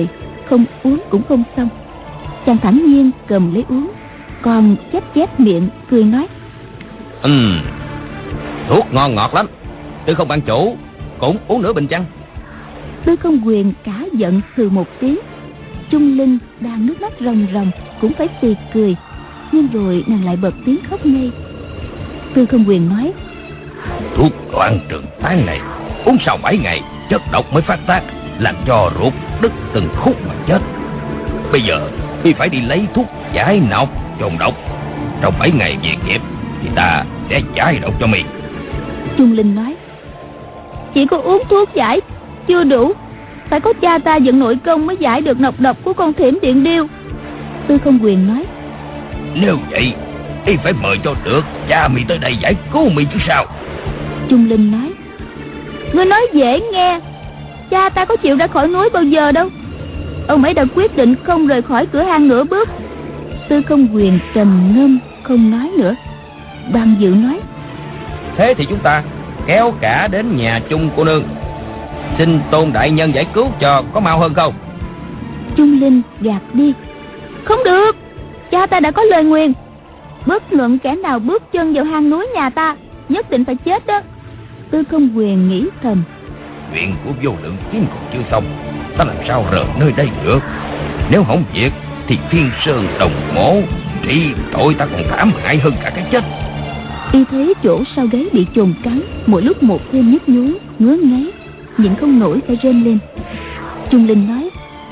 không uống cũng không xong. Chàng thản nhiên cầm lấy uống, còn chép chép miệng cười nói: Ừm, thuốc ngon ngọt lắm. Tư không ban chủ cũng uống nửa bình chăng? Tư không quyền cả giận hừ một tiếng. Trung Linh đang nước mắt ròng ròng cũng phải phì cười, nhưng rồi nàng lại bật tiếng khóc ngay. Tư không quyền nói: Thuốc loạn trường tán này uống sau bảy ngày chất độc mới phát tác, làm cho ruột đứt từng khúc mà chết. Bây giờ y phải đi lấy thuốc giải nọc trồn độc. Trong bảy ngày về kịp thì ta sẽ giải độc cho mi. Trung Linh nói: Chỉ có uống thuốc giải chưa đủ, phải có cha ta dẫn nội công mới giải được nọc độc của con thiểm điện điêu. Tư không quyền nói: Nếu vậy y phải mời cho được cha mi tới đây giải cứu mi chứ sao. Trung Linh nói: Ngươi nói dễ nghe, cha ta có chịu ra khỏi núi bao giờ đâu. Ông ấy đã quyết định không rời khỏi cửa hang nửa bước. Tư không quyền trầm ngâm không nói nữa. Đoàn Dự nói: Thế thì chúng ta kéo cả đến nhà Trung cô nương, xin Tôn đại nhân giải cứu cho có mau hơn không? Trung Linh gạt đi: Không được, cha ta đã có lời nguyền, bất luận kẻ nào bước chân vào hang núi nhà ta nhất định phải chết đó. Tư không quyền nghĩ thầm: Chuyện của Vô Lượng Kiếm còn chưa xong, ta làm sao rời nơi đây được. Nếu hỏng việc thì Thiên Sơn Đồng Mộ trị tội ta còn thảm hại hơn cả cái chết. Y thấy chỗ sau gáy bị chồn cắn, mỗi lúc một thêm nhức nhối, ngứa ngáy, nhịn không nổi phải rên lên. Trung Linh nói: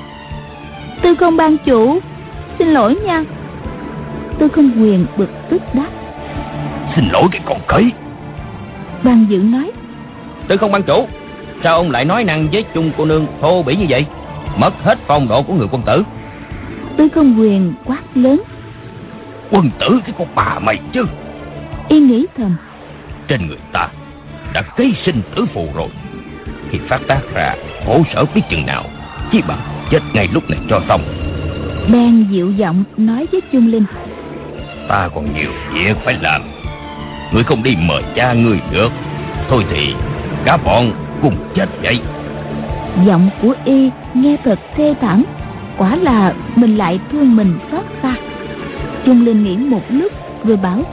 Tư không ban chủ, xin lỗi nha. Tư không quyền bực tức đáp: Xin lỗi cái con khỉ. Ban Dự nói: Tư không ban chủ, sao ông lại nói năng với Trung cô nương thô bỉ như vậy, mất hết phong độ của người quân tử? Tư không quyền quát lớn: Quân tử cái con bà mày chứ. Y nghĩ thầm: Trên người ta đã ký sinh tử phù rồi, khi phát tác ra khổ sở biết chừng nào, chỉ bằng chết ngay lúc này cho xong. Bèn dịu giọng nói với Trung Linh: Ta còn nhiều việc phải làm, ngươi không đi mời cha ngươi được. Thôi thì cả bọn cùng chết vậy. Giọng của Y nghe thật thê thảm, quả là mình lại thương mình xót xa. Trung Linh nghĩ một lúc rồi bảo: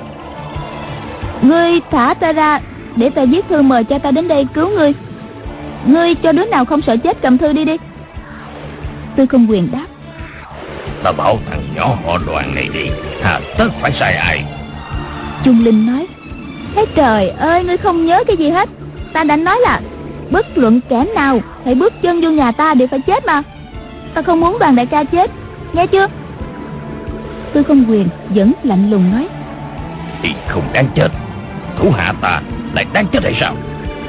Ngươi thả ta ra để ta viết thư mời cha ta đến đây cứu ngươi. Ngươi cho đứa nào không sợ chết cầm thư đi đi. Tư không quyền đáp: Ta bảo thằng nhỏ họ Đoàn này đi, hà tất phải sai ai. Trung Linh nói: Thế trời ơi, ngươi không nhớ cái gì hết. Ta đã nói là bất luận kẻ nào hãy bước chân vô nhà ta đều phải chết mà. Ta không muốn Đoàn đại ca chết, nghe chưa? Tư không quyền vẫn lạnh lùng nói: Y không đáng chết, thủ hạ ta lại đáng chết hay sao?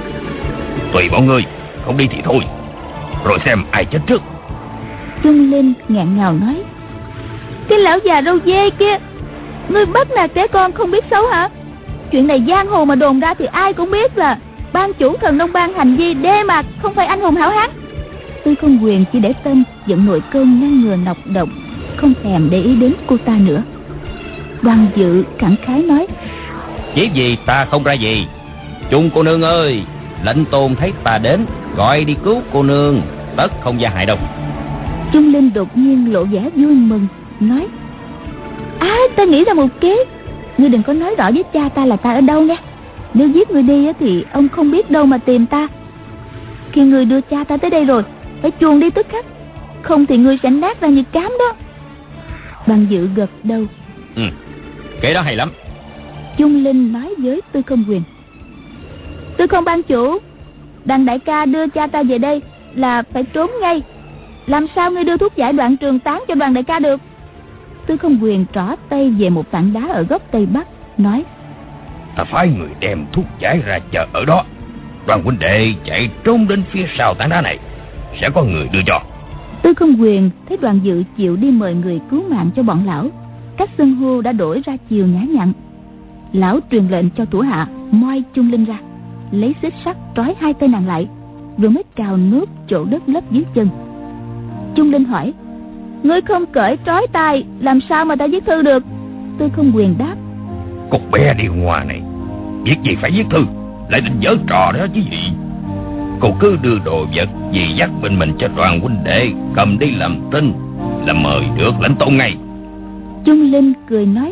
Tùy bọn ngươi, không đi thì thôi, rồi xem ai chết trước. Trung Linh ngạn ngào nói: Cái lão già râu dê kia, ngươi bắt nạt trẻ con không biết xấu hả? Chuyện này giang hồ mà đồn ra thì ai cũng biết là ban chủ Thần Nông Bang hành vi đê mạt, không phải anh hùng hảo hán. Tư không quyền chỉ để tâm dẫn nội cơn ngăn ngừa nọc độc, không thèm để ý đến cô ta nữa. Đoàn Dự khẳng khái nói: Chỉ vì ta không ra gì. Trung cô nương ơi, lệnh Tôn thấy ta đến, gọi đi cứu cô nương, tất không gia hại đâu. Trung Linh đột nhiên lộ vẻ vui mừng, nói: À, ta nghĩ ra một kế. Ngươi đừng có nói rõ với cha ta là ta ở đâu nghe. Nếu giết ngươi đi thì ông không biết đâu mà tìm ta. Khi ngươi đưa cha ta tới đây rồi, phải chuồn đi tức khắc, không thì ngươi sẽ nát ra như cám đó. Ban Dự gật đầu: Ừ, kế đó hay lắm. Trung Linh nói với Tư không quyền: Tư không ban chủ, đàn đại ca đưa cha ta về đây là phải trốn ngay. Làm sao ngươi đưa thuốc giải đoạn trường tán cho đoàn đại ca được? Tư không quyền trỏ tay về một tảng đá ở góc tây bắc, nói: Ta phái người đem thuốc giải ra chờ ở đó. Đoàn huynh đệ chạy trốn đến phía sau tảng đá này, sẽ có người đưa cho. Tư không quyền thấy Đoàn Dự chịu đi mời người cứu mạng cho bọn lão, cách xưng hô đã đổi ra chiều nhã nhặn. Lão truyền lệnh cho thủ hạ moi Trung Linh ra, lấy xích sắt trói hai tay nàng lại, rồi mới cào nốt chỗ đất lấp dưới chân. Trung Linh hỏi: Ngươi không cởi trói tay, làm sao mà ta viết thư được? Tư không quyền đáp: Cục bé đi ngoài này, việc gì phải viết thư, lại định giở trò đó chứ gì. Cô cứ đưa đồ vật gì dắt bên mình cho đoàn huynh đệ cầm đi làm tin, là mời được lãnh tôn ngay. Chung Linh cười nói: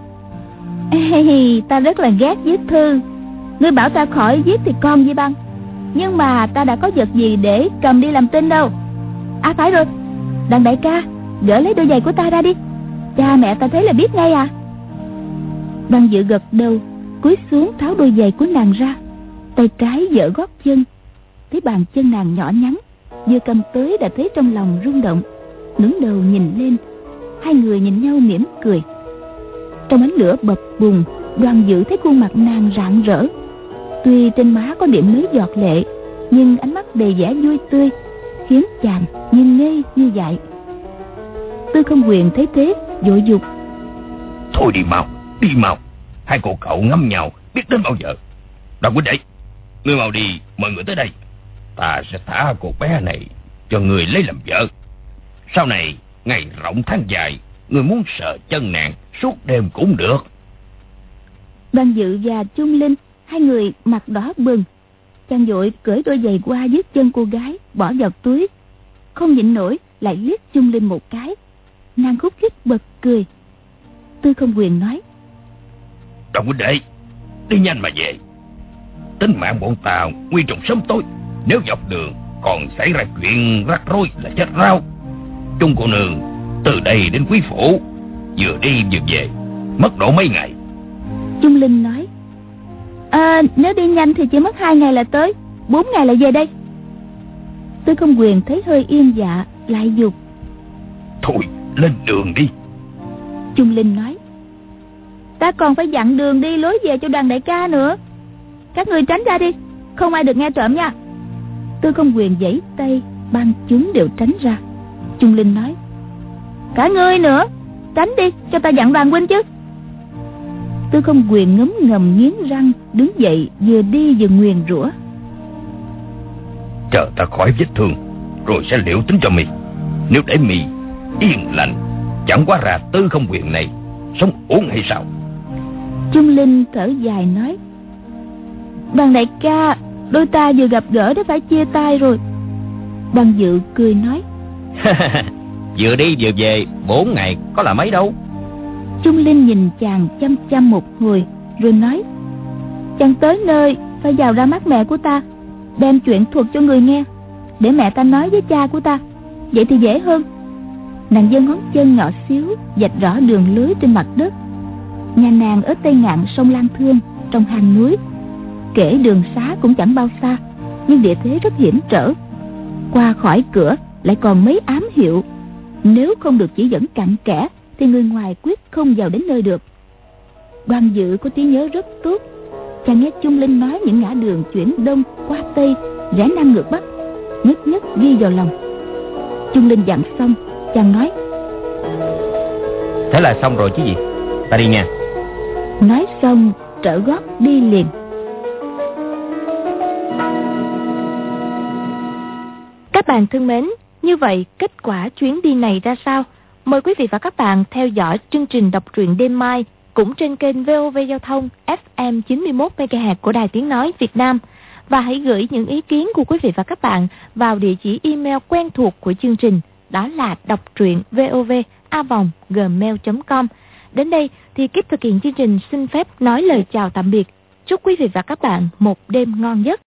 Ê, ta rất là ghét viết thư. Ngươi bảo ta khỏi viết thì con gì bằng, nhưng mà ta đã có vật gì để cầm đi làm tin đâu. À phải rồi, đàn đại ca, gỡ lấy đôi giày của ta ra đi. Cha mẹ ta thấy là biết ngay à. Đoàn Dự gật đầu, cúi xuống tháo đôi giày của nàng ra. Tay trái giở gót chân, thấy bàn chân nàng nhỏ nhắn, vừa cầm tới đã thấy trong lòng rung động. Ngẩng đầu nhìn lên, hai người nhìn nhau mỉm cười. Trong ánh lửa bập bùng, Đoàn Dự thấy khuôn mặt nàng rạng rỡ. Tuy trên má có điểm mấy giọt lệ, nhưng ánh mắt đầy vẻ vui tươi, khiến chàng nhìn ngây như dại. Tư Không Quyền thấy thế vội dục: Thôi đi mau, đi mau. Hai cô cậu ngắm nhau biết đến bao giờ. Đoàn huynh đệ, ngươi mau đi mời người tới đây. Ta sẽ thả cô bé này cho người lấy làm vợ. Sau này ngày rộng tháng dài, người muốn sờ chân nàng suốt đêm cũng được. Đoàn Dự và Chung Linh hai người mặt đỏ bừng. Chàng vội cởi đôi giày qua dưới chân cô gái, bỏ vào túi. Không nhịn nổi lại liếc Chung Linh một cái. Nàng khúc khích bật cười. Tư Không Quyền nói: Đoàn huynh đệ, đi nhanh mà về. Tính mạng bọn ta nguy trong sớm tối, nếu dọc đường còn xảy ra chuyện rắc rối là chết rau. Chung cô nương từ đây đến Quý Phủ, vừa đi vừa về, mất độ mấy ngày. Chung Linh nói: À, nếu đi nhanh thì chỉ mất hai ngày là tới, bốn ngày là về đây. Tư Không Quyền thấy hơi yên dạ, lại dục: Thôi lên đường đi. Chung Linh nói: Ta còn phải dặn đường đi lối về cho đoàn đại ca nữa. Các người tránh ra đi, không ai được nghe trộm nha. Tư Không Quyền giãy tay, ban chúng đều tránh ra. Chung Linh nói: Cả ngươi nữa, tránh đi cho ta dặn đoàn huynh chứ. Tư Không Quyền ngấm ngầm nghiến răng, đứng dậy vừa đi vừa nguyền rủa: Chờ ta khỏi vết thương rồi sẽ liệu tính cho mi. Nếu để mi yên lành, chẳng quá ra Tư Không Quyền này sống uổng hay sao? Chung Linh thở dài nói: Đoàn đại ca, đôi ta vừa gặp gỡ đã phải chia tay rồi. Đoàn Dự cười nói: Vừa đi vừa về, bốn ngày có là mấy đâu. Chung Linh nhìn chàng chăm chăm một hồi rồi nói: Chàng tới nơi phải vào ra mắt mẹ của ta, đem chuyện thuật cho người nghe, để mẹ ta nói với cha của ta, vậy thì dễ hơn. Nàng giơ ngón chân nhỏ xíu vạch rõ đường lưới trên mặt đất. Nhà nàng ở tây ngạn sông Lan Thương, trong hang núi. Kể đường xá cũng chẳng bao xa, nhưng địa thế rất hiểm trở. Qua khỏi cửa lại còn mấy ám hiệu, nếu không được chỉ dẫn cặn kẽ thì người ngoài quyết không vào đến nơi được. Đoàn Dự có trí nhớ rất tốt. Chàng nghe Chung Linh nói những ngã đường chuyển đông qua tây, rẽ nam ngược bắc, nhất nhất ghi vào lòng. Chung Linh dặn xong, chàng nói: Thế là xong rồi chứ gì, ta đi nha. Nói xong trở gót đi liền. Các bạn thân mến, như vậy kết quả chuyến đi này ra sao? Mời quý vị và các bạn theo dõi chương trình đọc truyện đêm mai cũng trên kênh vê o vê Giao thông ép em chín mươi mốt mê ga héc của Đài Tiếng Nói Việt Nam. Và hãy gửi những ý kiến của quý vị và các bạn vào địa chỉ email quen thuộc của chương trình, đó là đọc truyện vov a vòng gmail chấm com. Đến đây thì kíp thực hiện chương trình xin phép nói lời chào tạm biệt. Chúc quý vị và các bạn một đêm ngon giấc.